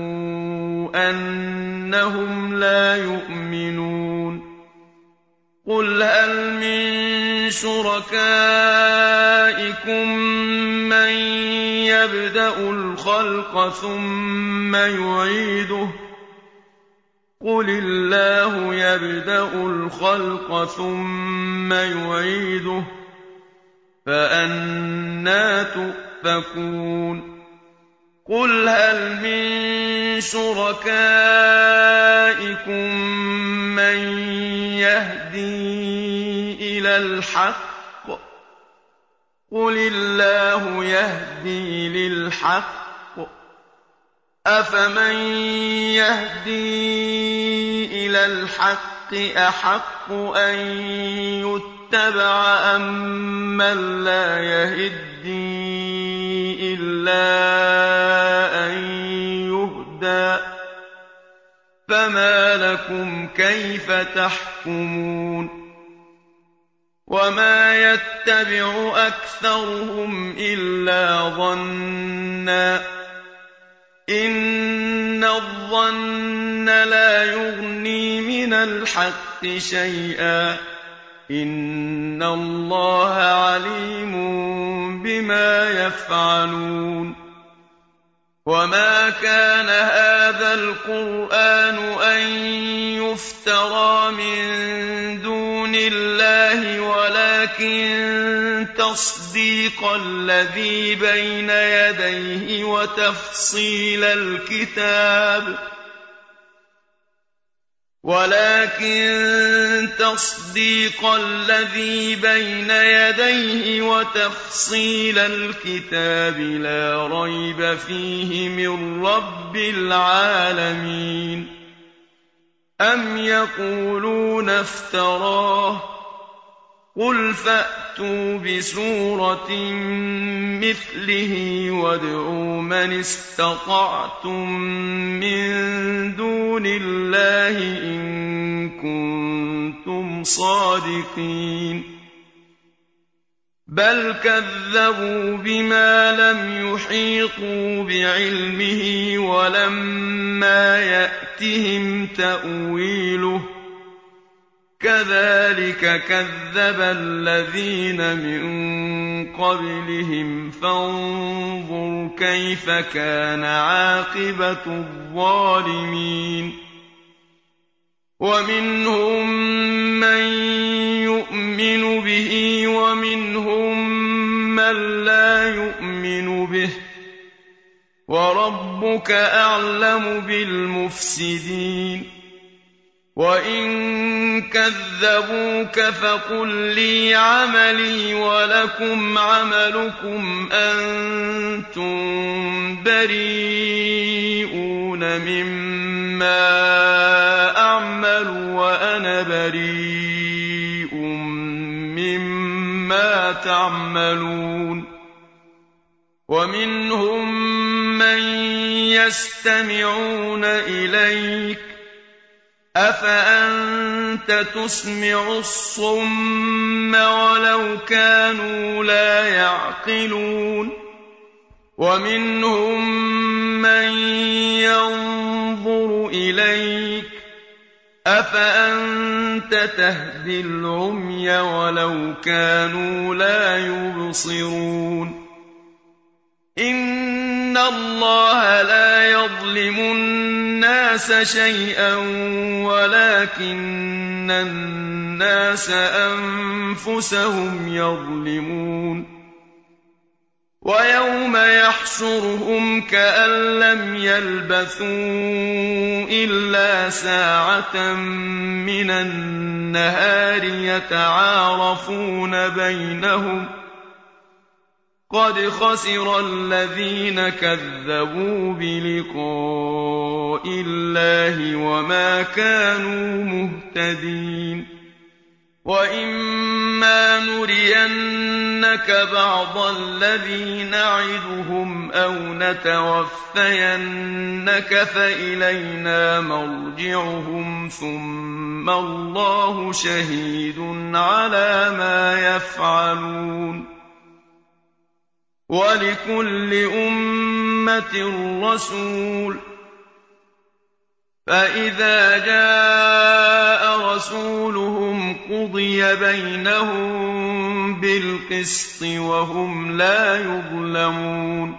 أنهم لا يؤمنون قل هل من شركائكم من يبدأ الخلق ثم يعيده قل الله يبدأ الخلق ثم يعيده فأنى تؤفكون قل هل من شركائكم من يهدي إلى الحق قل الله يهدي للحق أفمن يهدي إلى الحق أحق أن يتبع أم من لا يهدي إلا أن يهدى فما لكم كيف تحكمون وما يتبع أكثرهم إلا ظنا إن الظن لا يغني من الحق شيئا إن الله عليم بما يفعلون وما كان هذا القرآن أن يفترى من دون الله ولكن تصديق الذي بين يديه وتفصيل الكتاب لا ريب فيه من رب العالمين أم يقولون افتراه قل فأتوا بسورة مثله وادعوا من استطعتم من دون الله إن كنتم صادقين بَلْ كَذَّبُوا بِمَا لَمْ يُحِيطُوا بِعِلْمِهِ وَلَمَّا يَأْتِهِمْ تَأْوِيلُهُ ۚ كَذَٰلِكَ كَذَّبَ الَّذِينَ مِن قَبْلِهِمْ ۖ فَانظُرْ كَيْفَ كَانَ عَاقِبَةُ الظَّالِمِينَ وَمِنْهُم مَّن يُؤْمِنُ بِهِ وَمِنْهُم مَّن لَّا يُؤْمِنُ بِهِ ۚ وَرَبُّكَ أَعْلَمُ بِالْمُفْسِدِينَ وَإِن كَذَّبُوكَ فَقُل لِّي عَمَلِي وَلَكُمْ عَمَلُكُمْ أَنتُم بَرِيئُونَ مِمَّا أَعْمَلُ وَأَنَا بَرِيءٌ مِّمَّا تَعْمَلُونَ وَمِنْهُم مَّن يَسْتَمِعُونَ إِلَيْكَ ۚ أَفَأَنتَ تُسْمِعُ الصُّمَّ وَلَوْ كَانُوا لَا يَعْقِلُونَ وَمِنْهُم مَّن يَنظُرُ إِلَيْكَ ۚ أَفَأَنتَ تَهْدِي الْعُمْيَ وَلَوْ كَانُوا لَا يُبْصِرُونَ إِنَّ اللَّهَ لَا يَظْلِمُ النَّاسَ شَيْئًا وَلَٰكِنَّ النَّاسَ أَنفُسَهُمْ يَظْلِمُونَ وَيَوْمَ يَحْشُرُهُمْ كَأَن لَّمْ يَلْبَثُوا إِلَّا سَاعَةً مِّنَ النَّهَارِ يَتَعَارَفُونَ بَيْنَهُمْ ۚ قَدْ خَسِرَ الَّذِينَ كَذَّبُوا بِلِقَاءِ اللَّهِ وَمَا كَانُوا مُهْتَدِينَ وَإِمَّا نُرِيَنَّكَ بَعْضَ الَّذِي نَعِدُهُمْ أَوْ نَتَوَفَّيَنَّكَ فَإِلَيْنَا مَرْجِعُهُمْ ثُمَّ اللَّهُ شَهِيدٌ عَلَىٰ مَا يَفْعَلُونَ وَلِكُلِّ أُمَّةٍ رَّسُولٌ ۖ فَإِذَا جَاءَ رَسُولُهُمْ قُضِيَ بَيْنَهُم بِالْقِسْطِ وَهُمْ لَا يُظْلَمُونَ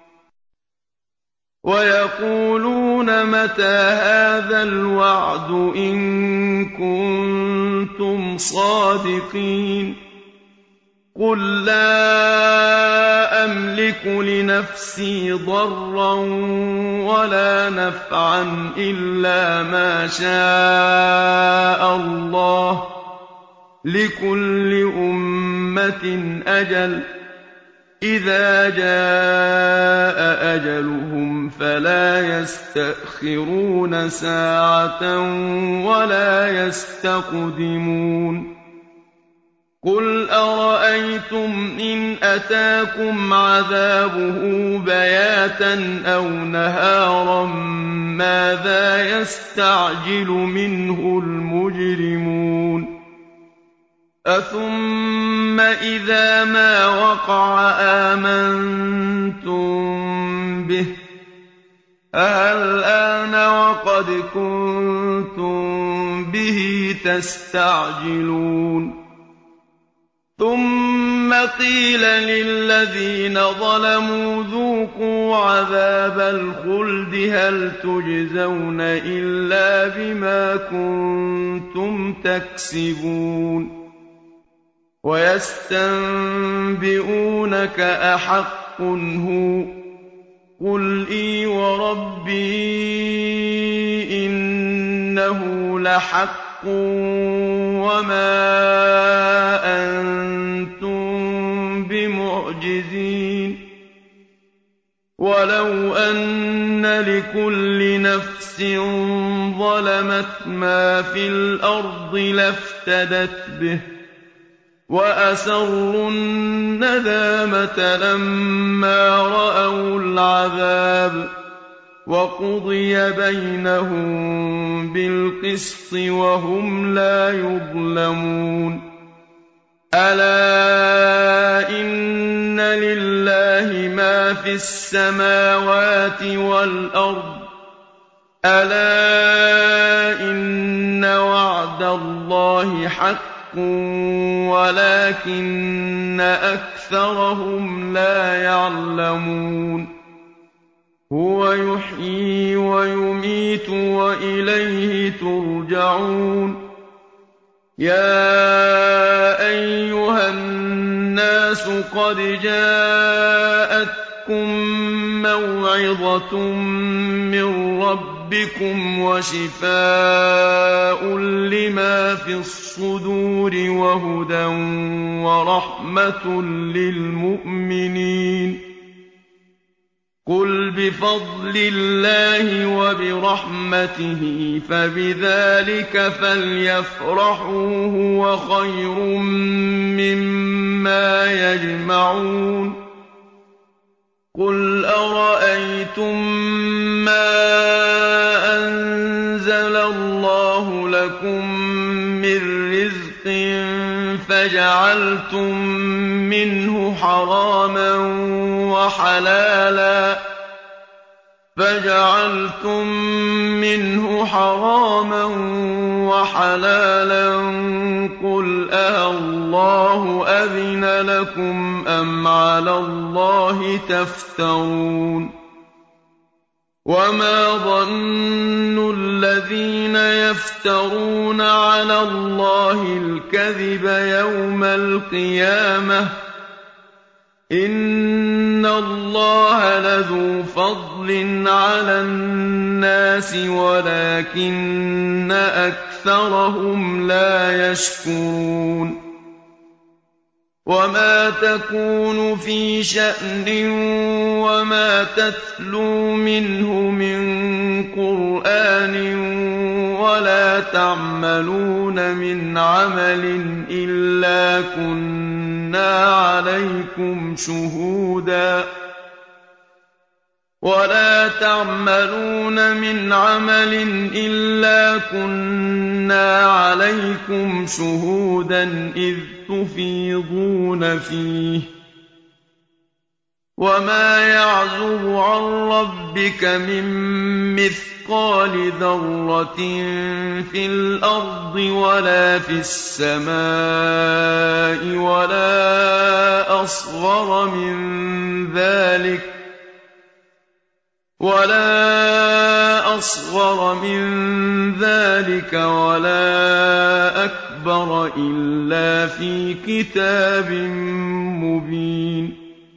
وَيَقُولُونَ مَتَىٰ هَٰذَا الْوَعْدُ إِن كُنتُمْ صَادِقِينَ قُل لَّا أَمْلِكُ لِنَفْسِي ضَرًّا وَلَا نَفْعًا إِلَّا مَا شَاءَ اللَّهُ ۗ لِكُلِّ أُمَّةٍ أَجَلٌ ۚ إِذَا جَاءَ أَجَلُهُمْ فَلَا يَسْتَأْخِرُونَ سَاعَةً وَلَا يَسْتَقْدِمُونَ قُلْ أَرَأَيْتُمْ إِنْ أَتَاكُمْ عَذَابُهُ بَيَاتًا أَوْ نَهَارًا مَّاذَا يَسْتَعْجِلُ مِنْهُ الْمُجْرِمُونَ أَثُمَّ إِذَا مَا وَقَعَ آمَنتُم بِهِ ۚ أَهَلْ وَقَدْ كُنتُم بِهِ تَسْتَعْجِلُونَ ثُمَّ قِيلَ لِلَّذِينَ ظَلَمُوا ذُوقُوا عَذَابَ الْخُلْدِ هَلْ تُجْزَوْنَ إِلَّا بِمَا كُنتُمْ تَكْسِبُونَ وَيَسْتَنبِئُونَكَ أَحَقٌّ هُوَ ۖ قُلْ إِي وَرَبِّي إِنَّهُ لَحَقٌّ وَمَا أَنتُم بِمُعْجِزِينَ وَلَوْ أَنَّ لِكُلِّ نَفْسٍ ظَلَمَتْ مَا فِي الْأَرْضِ لَافْتَدَتْ بِهِ ۗ وَأَسَرُّوا النَّدَامَةَ لَمَّا رَأَوُا الْعَذَابَ ۖ وَقُضِيَ بَيْنَهُم بِالْقِسْطِ وَهُمْ لَا يُظْلَمُونَ أَلَا فِي السَّمَاوَاتِ وَالْأَرْضِ ۚ أَلَا إِنَّ وَعْدَ اللَّهِ حَقٌّ وَلَٰكِنَّ أَكْثَرَهُمْ لَا يَعْلَمُونَ هُوَ يُحْيِي وَيُمِيتُ وَإِلَيْهِ تُرْجَعُونَ يَا أَيُّهَا النَّاسُ قَدْ جَاءَتْكُم مَّوْعِظَةٌ مِّن رَّبِّكُمْ وَشِفَاءٌ لِّمَا فِي الصُّدُورِ وَهُدًى وَرَحْمَةٌ لِّلْمُؤْمِنِينَ قُلْ بِفَضْلِ اللَّهِ وَبِرَحْمَتِهِ فَبِذَٰلِكَ فَلْيَفْرَحُوا هُوَ خَيْرٌ مِّمَّا يَجْمَعُونَ قُلْ أَرَأَيْتُم مَّا أَنزَلَ اللَّهُ لَكُم مِّن رِّزْقٍ فَجَعَلْتُم مِّنْهُ حَرَامًا وَحَلَالًا قُلْ أَاللَّهُ أَذِنَ لَكُمْ أَمْ عَلَى اللَّهِ تَفْتَرُونَ وَمَا ظَنُّ الَّذِينَ يَفْتَرُونَ عَلَى اللَّهِ الْكَذِبَ يَوْمَ الْقِيَامَةِ ۗ إِنَّ اللَّهَ لَذُو فَضْلٍ عَلَى النَّاسِ وَلَٰكِنَّ أَكْثَرَهُمْ لَا يَشْكُرُونَ وَمَا تَكُونُ فِي شَأْنٍ وَمَا تَتْلُو مِنْهُ مِن قُرْآنٍ وَلَا تَعْمَلُونَ مِنْ عَمَلٍ إِلَّا كُنَّا عَلَيْكُمْ شُهُودًا إِذْ تُفِيضُونَ فِيهِ ۚ وَمَا يَعْزُبُ عَن رَّبِّكَ مِن مِّثْقَالِ ذَرَّةٍ فِي الْأَرْضِ وَلَا فِي السَّمَاءِ وَلَا أَصْغَرَ مِن ذَٰلِكَ وَلَا أَكْبَرَ إِلَّا فِي كِتَابٍ مُّبِينٍ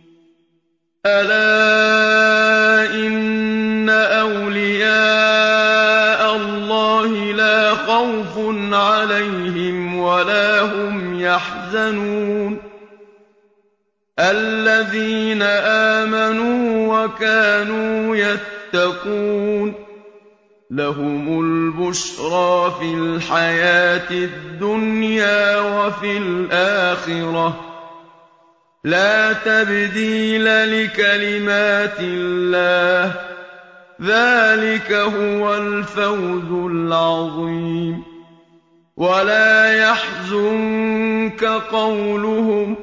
أَلَا إِنَّ أَوْلِيَاءَ اللَّهِ لَا خَوْفٌ عَلَيْهِمْ وَلَا هُمْ يَحْزَنُونَ الَّذِينَ آمَنُوا وَكَانُوا يَتَّقُونَ لَهُمُ الْبُشْرَىٰ فِي الْحَيَاةِ الدُّنْيَا وَفِي الْآخِرَةِ ۚ لَا تَبْدِيلَ لِكَلِمَاتِ اللَّهِ ۚ ذَٰلِكَ هُوَ الْفَوْزُ الْعَظِيمُ وَلَا يَحْزُنكَ قَوْلُهُمْ ۘ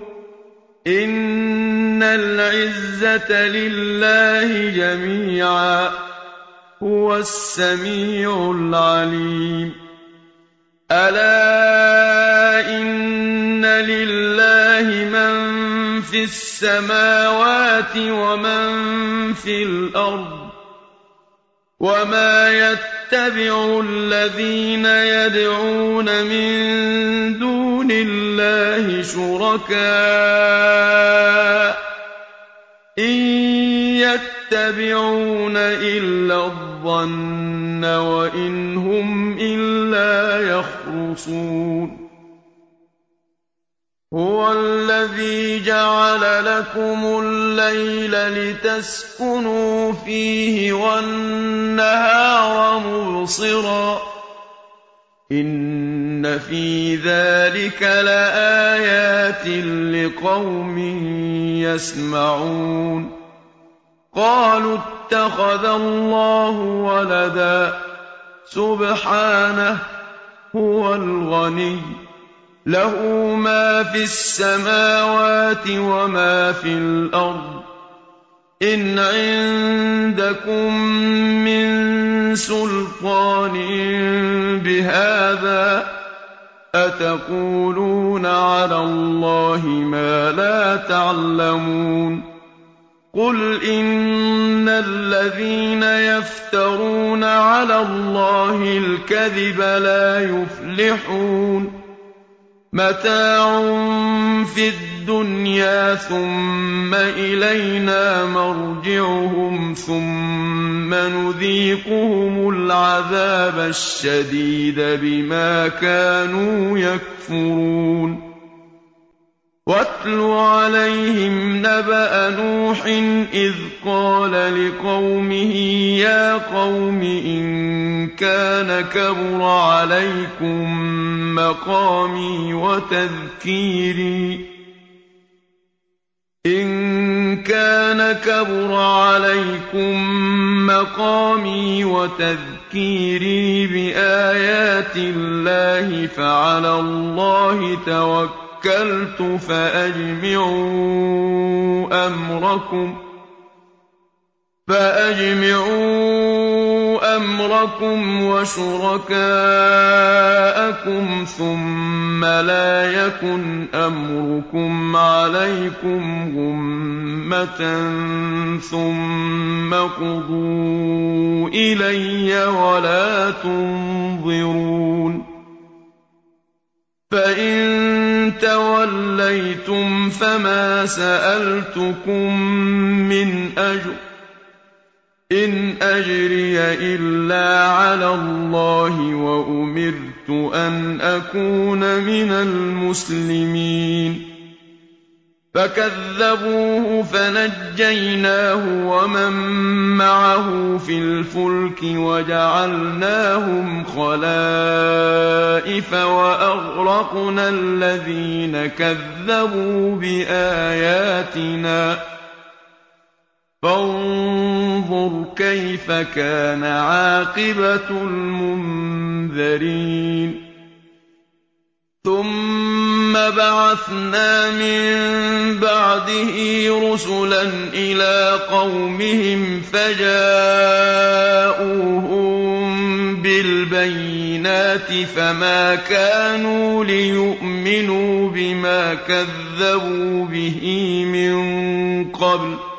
إِنَّ الْعِزَّةَ لِلَّهِ جَمِيعًا ۚ هُوَ السَّمِيعُ الْعَلِيمُ أَلَا إِنَّ لِلَّهِ مَن فِي السَّمَاوَاتِ وَمَن فِي الْأَرْضِ ۗ وَمَا يَتَّبِعُ الَّذِينَ يَدْعُونَ مِن دُونِ اللَّهِ شُرَكَاءَ ۚ إِن يَتَّبِعُونَ إِلَّا الظَّنَّ وَإِنْ هُمْ إِلَّا يَخْرُصُونَ هُوَ الَّذِي جَعَلَ لَكُمُ اللَّيْلَ لِتَسْكُنُوا فِيهِ وَالنَّهَارَ مُبْصِرًا ۚ إِنَّ فِي ذَٰلِكَ لَآيَاتٍ لِّقَوْمٍ يَسْمَعُونَ قَالُوا اتَّخَذَ اللَّهُ وَلَدًا ۗ سُبْحَانَهُ ۖ هُوَ الْغَنِيُّ ۖ لَهُ مَا فِي السَّمَاوَاتِ وَمَا فِي الْأَرْضِ ۚ إِنْ عِندَكُم مِّن سُلْطَانٍ بِهَٰذَا ۚ أَتَقُولُونَ عَلَى اللَّهِ مَا لَا تَعْلَمُونَ قُلْ إِنَّ الَّذِينَ يَفْتَرُونَ عَلَى اللَّهِ الْكَذِبَ لَا يُفْلِحُونَ مَتَاعٌ فِي الدُّنْيَا ثُمَّ إِلَيْنَا مَرْجِعُهُمْ ثُمَّ نُذِيقُهُمُ الْعَذَابَ الشَّدِيدَ بِمَا كَانُوا يَكْفُرُونَ وَاتْلُ عَلَيْهِمْ نَبَأَ نُوحٍ إِذْ قَالَ لِقَوْمِهِ يَا قَوْمِ إِن كَانَ كَبُرَ عَلَيْكُم مَّقَامِي وَتَذْكِيرِي بِآيَاتِ اللَّهِ فَعَلَى اللَّهِ تَوَكَّلْتُ فَأَجْمِعُوا أَمْرَكُمْ وَشُرَكَاءَكُمْ ثُمَّ لَا يَكُنْ أَمْرُكُمْ عَلَيْكُمْ غُمَّةً ثُمَّ اقْضُوا إِلَيَّ وَلَا تُنظِرُونِ فَإِن تَوَلَّيْتُمْ فَمَا سَأَلْتُكُم مِّنْ أَجْرٍ ۖ إِنْ أَجْرِيَ إِلَّا عَلَى اللَّهِ وَأُمِرْتُ أَنْ أَكُونَ مِنَ الْمُسْلِمِينَ فَكَذَّبُوهُ فَنَجَّيْنَاهُ وَمَن مَّعَهُ فِي الْفُلْكِ وَجَعَلْنَاهُمْ خَلَائِفَ وَأَغْرَقْنَا الَّذِينَ كَذَّبُوا بِآيَاتِنَا ۖ فَانظُرْ كَيْفَ كَانَ عَاقِبَةُ الْمُنذَرِينَ ثُمَّ بَعَثْنَا مِن بَعْدِهِ رُسُلًا إِلَىٰ قَوْمِهِمْ فَجَاءُوهُم بِالْبَيِّنَاتِ فَمَا كَانُوا لِيُؤْمِنُوا بِمَا كَذَّبُوا بِهِ مِن قَبْلُ ۚ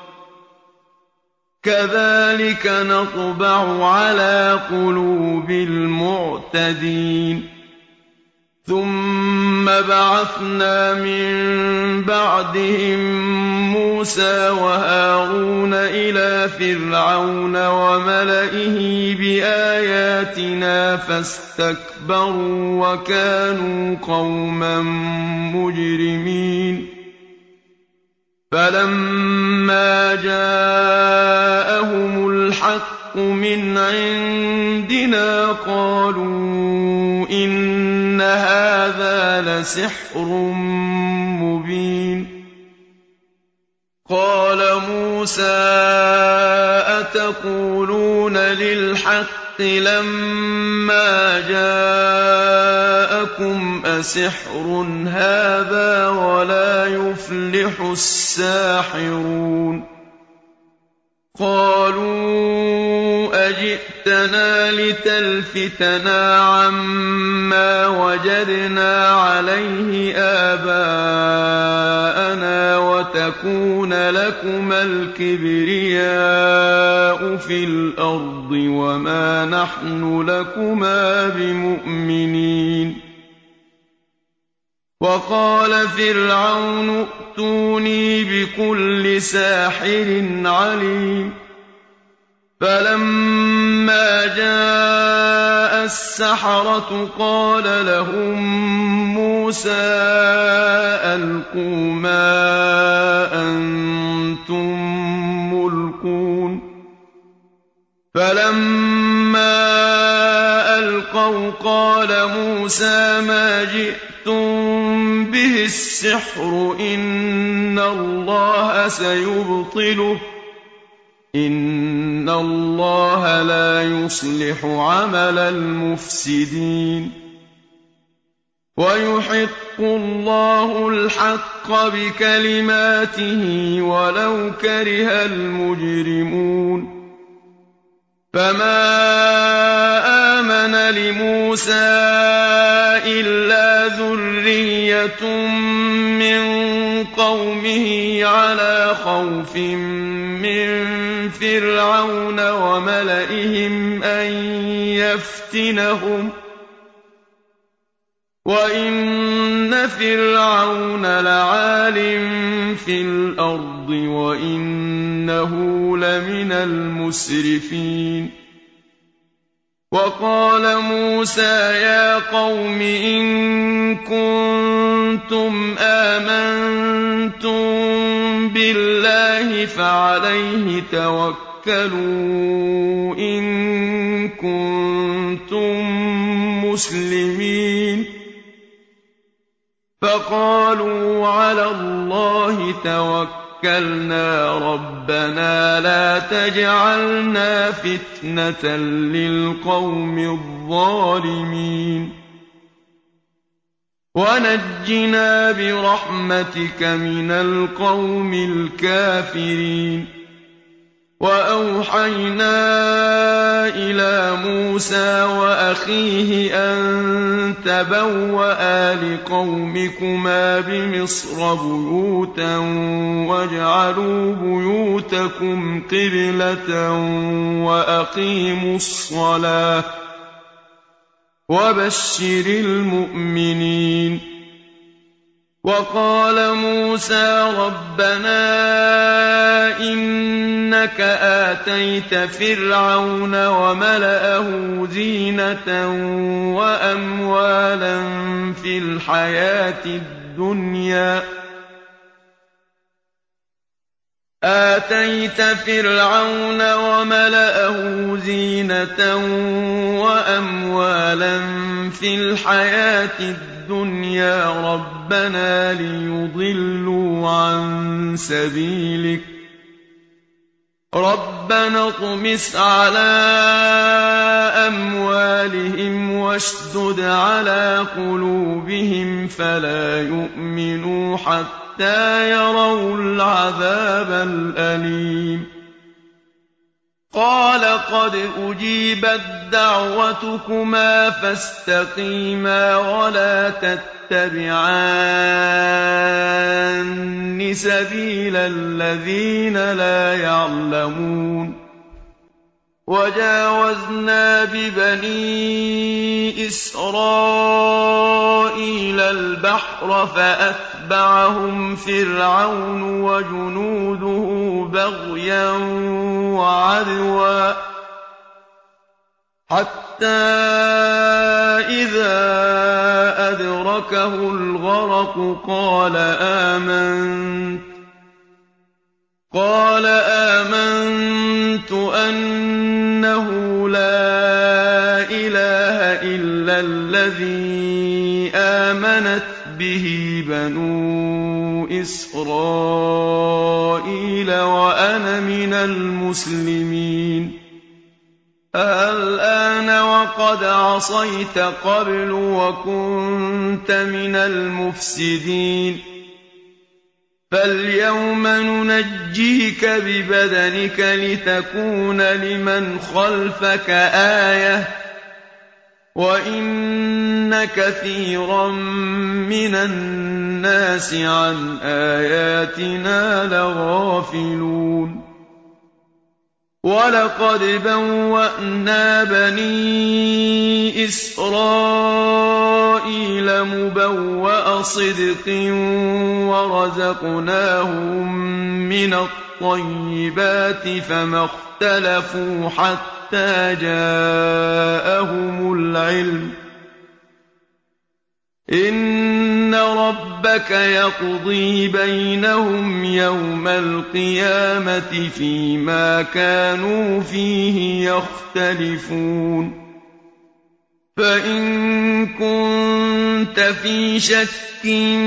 كَذَٰلِكَ نَطْبَعُ عَلَىٰ قُلُوبِ الْمُعْتَدِينَ ثُمَّ بَعَثْنَا مِن بَعْدِهِم مُّوسَىٰ وَهَارُونَ إِلَىٰ فِرْعَوْنَ وَمَلَئِهِ بِآيَاتِنَا فَاسْتَكْبَرُوا وَكَانُوا قَوْمًا مُّجْرِمِينَ فَلَمَّا جَاءَهُمُ الْحَقُّ مِنْ عِندِنَا قَالُوا إِنَّ هَٰذَا لَسِحْرٌ مُّبِينٌ قَالَ مُوسَىٰ أَتَقُولُونَ لِلْحَقِّ لَمَّا جَاءَكُمْ أَسِحْرٌ هَٰذَا وَلَا يُفْلِحُ السَّاحِرُونَ قَالُوا أَجِئْتَنَا لِتَلْفِتَنَا عَمَّا وَجَدْنَا عَلَيْهِ آبَاءَنَا وَتَكُونَ لَكُمَا الْكِبْرِيَاءُ فِي الْأَرْضِ وَمَا نَحْنُ لَكُمَا بِمُؤْمِنِينَ وَقَالَ فِرْعَوْنُ ائْتُونِي بِكُلِّ سَاحِرٍ عَلِيمٍ فَلَمَّا جَاءَ السَّحَرَةُ قَالَ لَهُم مُّوسَىٰ أَلْقُوا مَا أَنتُم مُّلْقُونَ فَلَمَّا أَلْقَوْا قَالَ مُوسَىٰ مَا جِئْتُم بِهِ السِّحْرُ إِنَّ اللَّهَ سَيُبْطِلُهُ ۖ إِنَّ اللَّهَ لَا يُصْلِحُ عَمَلَ الْمُفْسِدِينَ وَيُحِقُّ اللَّهُ الْحَقَّ بِكَلِمَاتِهِ وَلَوْ كَرِهَ الْمُجْرِمُونَ فَمَا آمَنَ لِمُوسَىٰ إِلَّا ذُرِّيَّةٌ مِّن قَوْمِهِ عَلَىٰ خَوْفٍ مِّن فِرْعَوْنَ وَمَلَئِهِمْ أَن يَفْتِنَهُمْ ۚ وَإِنَّ فِرْعَوْنَ لَعَالٍ فِي الْأَرْضِ وَإِنَّهُ لَمِنَ الْمُسْرِفِينَ وَقَالَ مُوسَىٰ يَا قَوْمِ إِن كُنتُمْ آمَنتُم بِاللَّهِ فَعَلَيْهِ تَوَكَّلُوا إِن كُنتُم مُّسْلِمِينَ فَقَالُوا عَلَى اللَّهِ تَوَكَّلْنَا رَبَّنَا لَا تَجْعَلْنَا فِتْنَةً لِّلْقَوْمِ الظَّالِمِينَ وَنَجِّنَا بِرَحْمَتِكَ مِنَ الْقَوْمِ الْكَافِرِينَ وَأَوْحَيْنَا إِلَىٰ مُوسَىٰ وَأَخِيهِ أَن تَبَوَّآ لِقَوْمِكُمَا بِمِصْرَ بُيُوتًا وَاجْعَلُوا بُيُوتَكُمْ قِبْلَةً وَأَقِيمُوا الصَّلَاةَ ۗ وَبَشِّرِ الْمُؤْمِنِينَ وَقَالَ مُوسَىٰ رَبَّنَا إِنَّكَ آتَيْتَ فِرْعَوْنَ وَمَلَأَهُ زِينَةً وَأَمْوَالًا فِي الْحَيَاةِ الدُّنْيَا رَبَّنَا لِيُضِلُّوا عَن سَبِيلِكَ رَبَّنَا اطْمِسْ عَلَىٰ أَمْوَالِهِمْ وَاشْدُدْ عَلَىٰ قُلُوبِهِمْ فَلَا يُؤْمِنُوا حَتَّىٰ يَرَوُا الْعَذَابَ الْأَلِيمَ قَالَ قَدْ أُجِيبَت دَّعْوَتُكُمَا فَاسْتَقِيمَا وَلَا تَتَّبِعَانِّ سَبِيلَ الَّذِينَ لَا يَعْلَمُونَ وَجَاوَزْنَا بِبَنِي إِسْرَائِيلَ الْبَحْرَ فَأَتْبَعَهُمْ فِرْعَوْنُ وَجُنُودُهُ بَغْيًا وَعَدْوًا حَتَّىٰ إِذَا أَدْرَكَهُ الْغَرَقُ قَالَ آمَنتُ أَنَّهُ لَا إِلَٰهَ إِلَّا الَّذِي آمَنَتْ بِهِ بَنُو إِسْرَائِيلَ وَأَنَا مِنَ الْمُسْلِمِينَ الْآنَ وَقَدْ عَصَيْتَ قَبْلُ وَكُنتَ مِنَ الْمُفْسِدِينَ فَالْيَوْمَ نُنَجِّيكَ بِبَدَنِكَ لِتَكُونَ لِمَنْ خَلْفَكَ آيَةً ۚ وَإِنَّ كَثِيرًا مِّنَ النَّاسِ عَنْ آيَاتِنَا لَغَافِلُونَ وَلَقَدْ بَوَّأْنَا بَنِي إِسْرَائِيلَ مُبَوَّأَ صِدْقٍ وَرَزَقْنَاهُم مِّنَ الطَّيِّبَاتِ فَمَا اخْتَلَفُوا حَتَّىٰ جَاءَهُمُ الْعِلْمُ ۚ إِنَّ رَبَّكَ يَقْضِي بَيْنَهُمْ يَوْمَ الْقِيَامَةِ فِيمَا كَانُوا فِيهِ يَخْتَلِفُونَ فَإِن كُنتَ فِي شَكٍّ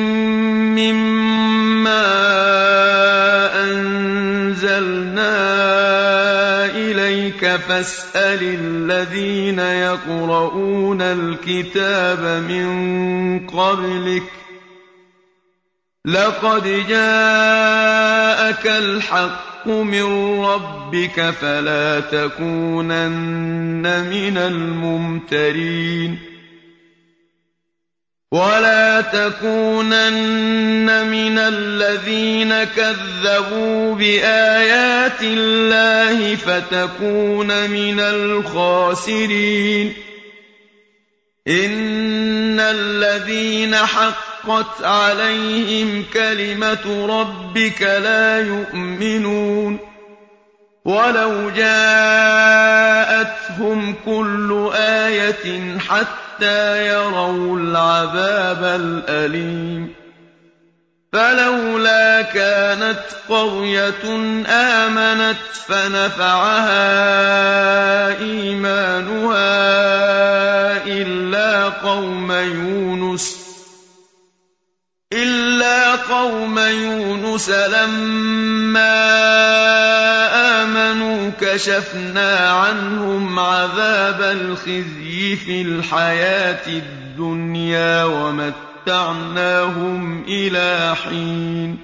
مِّمَّا أَنزَلْنَا إِلَيْكَ فاسأل الذين يقرؤون الكتاب من قبلك لقد جاءك الحق من ربك فلا تكونن من الممترين ولا تكونن من الذين كذبوا بآيات الله فتكون من الخاسرين إن الذين حقت عليهم كلمة ربك لا يؤمنون ولو جاءتهم كل آية حتى يروا العذاب الأليم فلولا كانت قرية آمنت فنفعها إيمانها إلا قوم يونس لما آمنوا كشفنا عنهم عذاب الخزي في الحياة الدنيا ومتعناهم إلى حين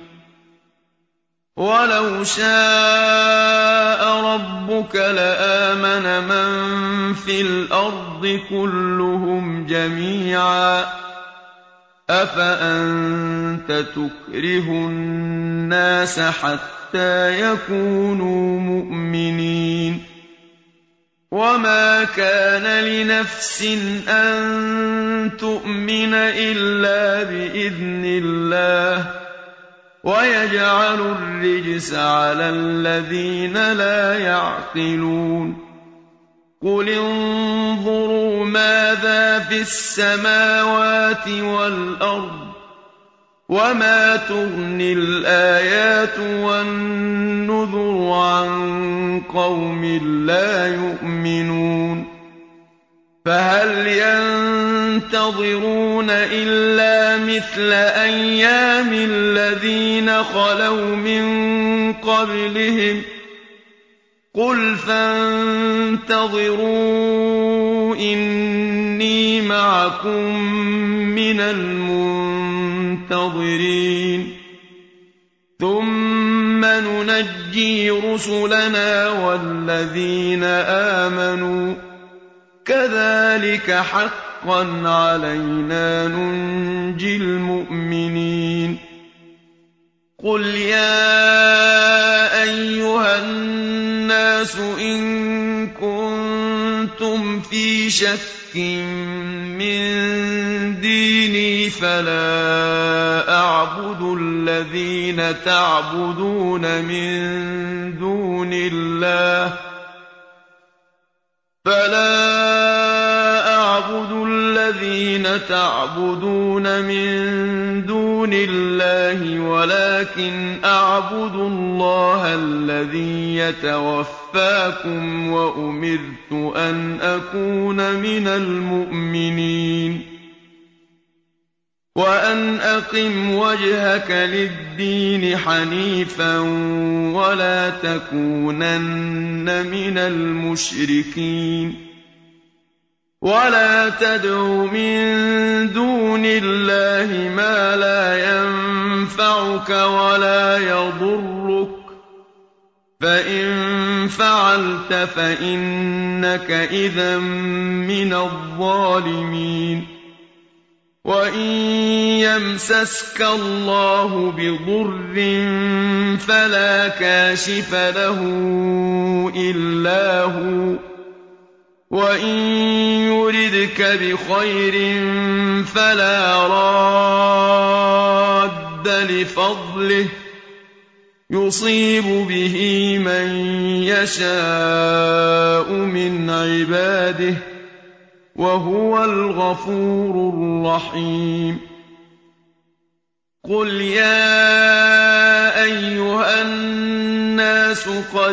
ولو شاء ربك لآمن من في الأرض كلهم جميعا أفأنت تكره الناس حتى يكونوا مؤمنين وما كان لنفس أن تؤمن إلا بإذن الله ويجعل الرجس على الذين لا يعقلون قل انظروا ماذا في السماوات والأرض وما تغني الآيات والنذر عن قوم لا يؤمنون فهل ينتظرون إلا مثل أيام الذين خلوا من قبلهم قل فانتظروا إني معكم من المنتظرين ثم ننجي رسلنا والذين آمنوا كذلك حقا علينا ننجي المؤمنين قل يا أيها الناس إن كنتم في شك من ديني فلا أعبد الذين تعبدون من دون الله ولكن أعبد الله الذي يتوفاكم وأمرت أن أكون من المؤمنين وأن أقم وجهك للدين حنيفا ولا تكونن من المشركين ولا تدع من دون الله ما لا ينفعك ولا يضرك فإن فعلت فإنك إذا من الظالمين وإن يمسسك الله بضر فلا كاشف له إلا هو وإن يردك بخير فلا راد لفضله يصيب به من يشاء من عباده وهو الغفور الرحيم قل يا أيها الناس قد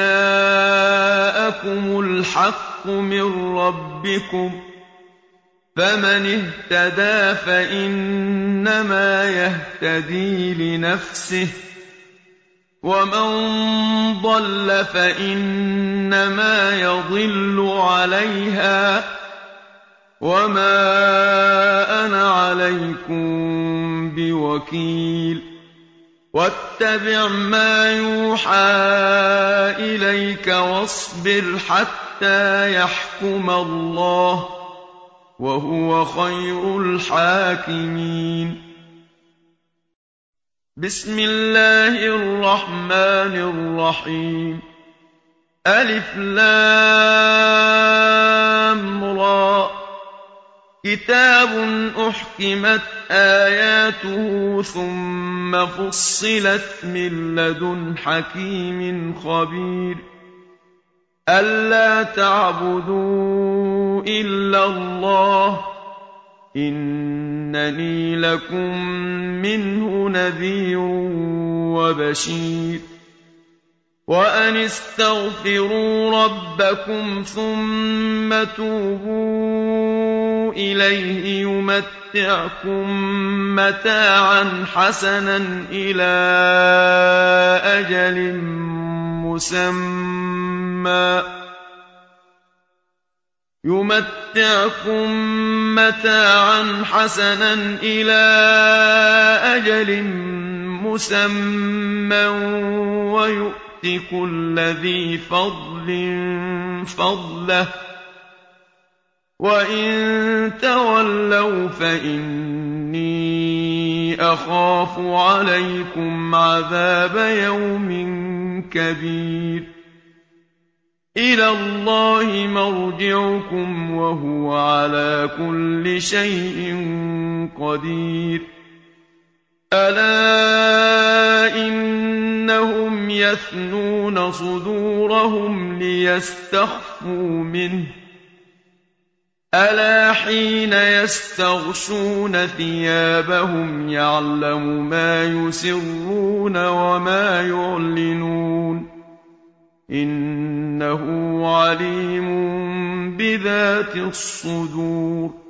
جاءكم الحق من ربكم فمن اهتدى فإنما يهتدي لنفسه وَمَن ضَلَّ فَإِنَّمَا يَضِلُّ عَلَيْهَا ۖ وَمَا أَنَا عَلَيْكُم بِوَكِيلٍ وَاتَّبِعْ مَا يُوحَىٰ إِلَيْكَ وَاصْبِرْ حَتَّىٰ يَحْكُمَ اللَّهُ ۚ وَهُوَ خَيْرُ الْحَاكِمِينَ بسم الله الرحمن الرحيم ألف لام را كتاب أحكمت آياته ثم فصلت من لدن حكيم خبير ألا تعبدوا إلا الله إنني لكم منه نذير وبشير وأن استغفروا ربكم ثم توبوا إليه يمتعكم متاعا حسنا إلى أجل مسمى ويؤت كل ذي فضل فضله وإن تولوا فإني أخاف عليكم عذاب يوم كبير إلى الله مرجعكم وهو على كل شيء قدير ألا إنهم يثنون صدورهم ليستخفوا منه ألا حين يستغشون ثيابهم يعلم ما يسرون وما يعلنون إنه عليم بذات الصدور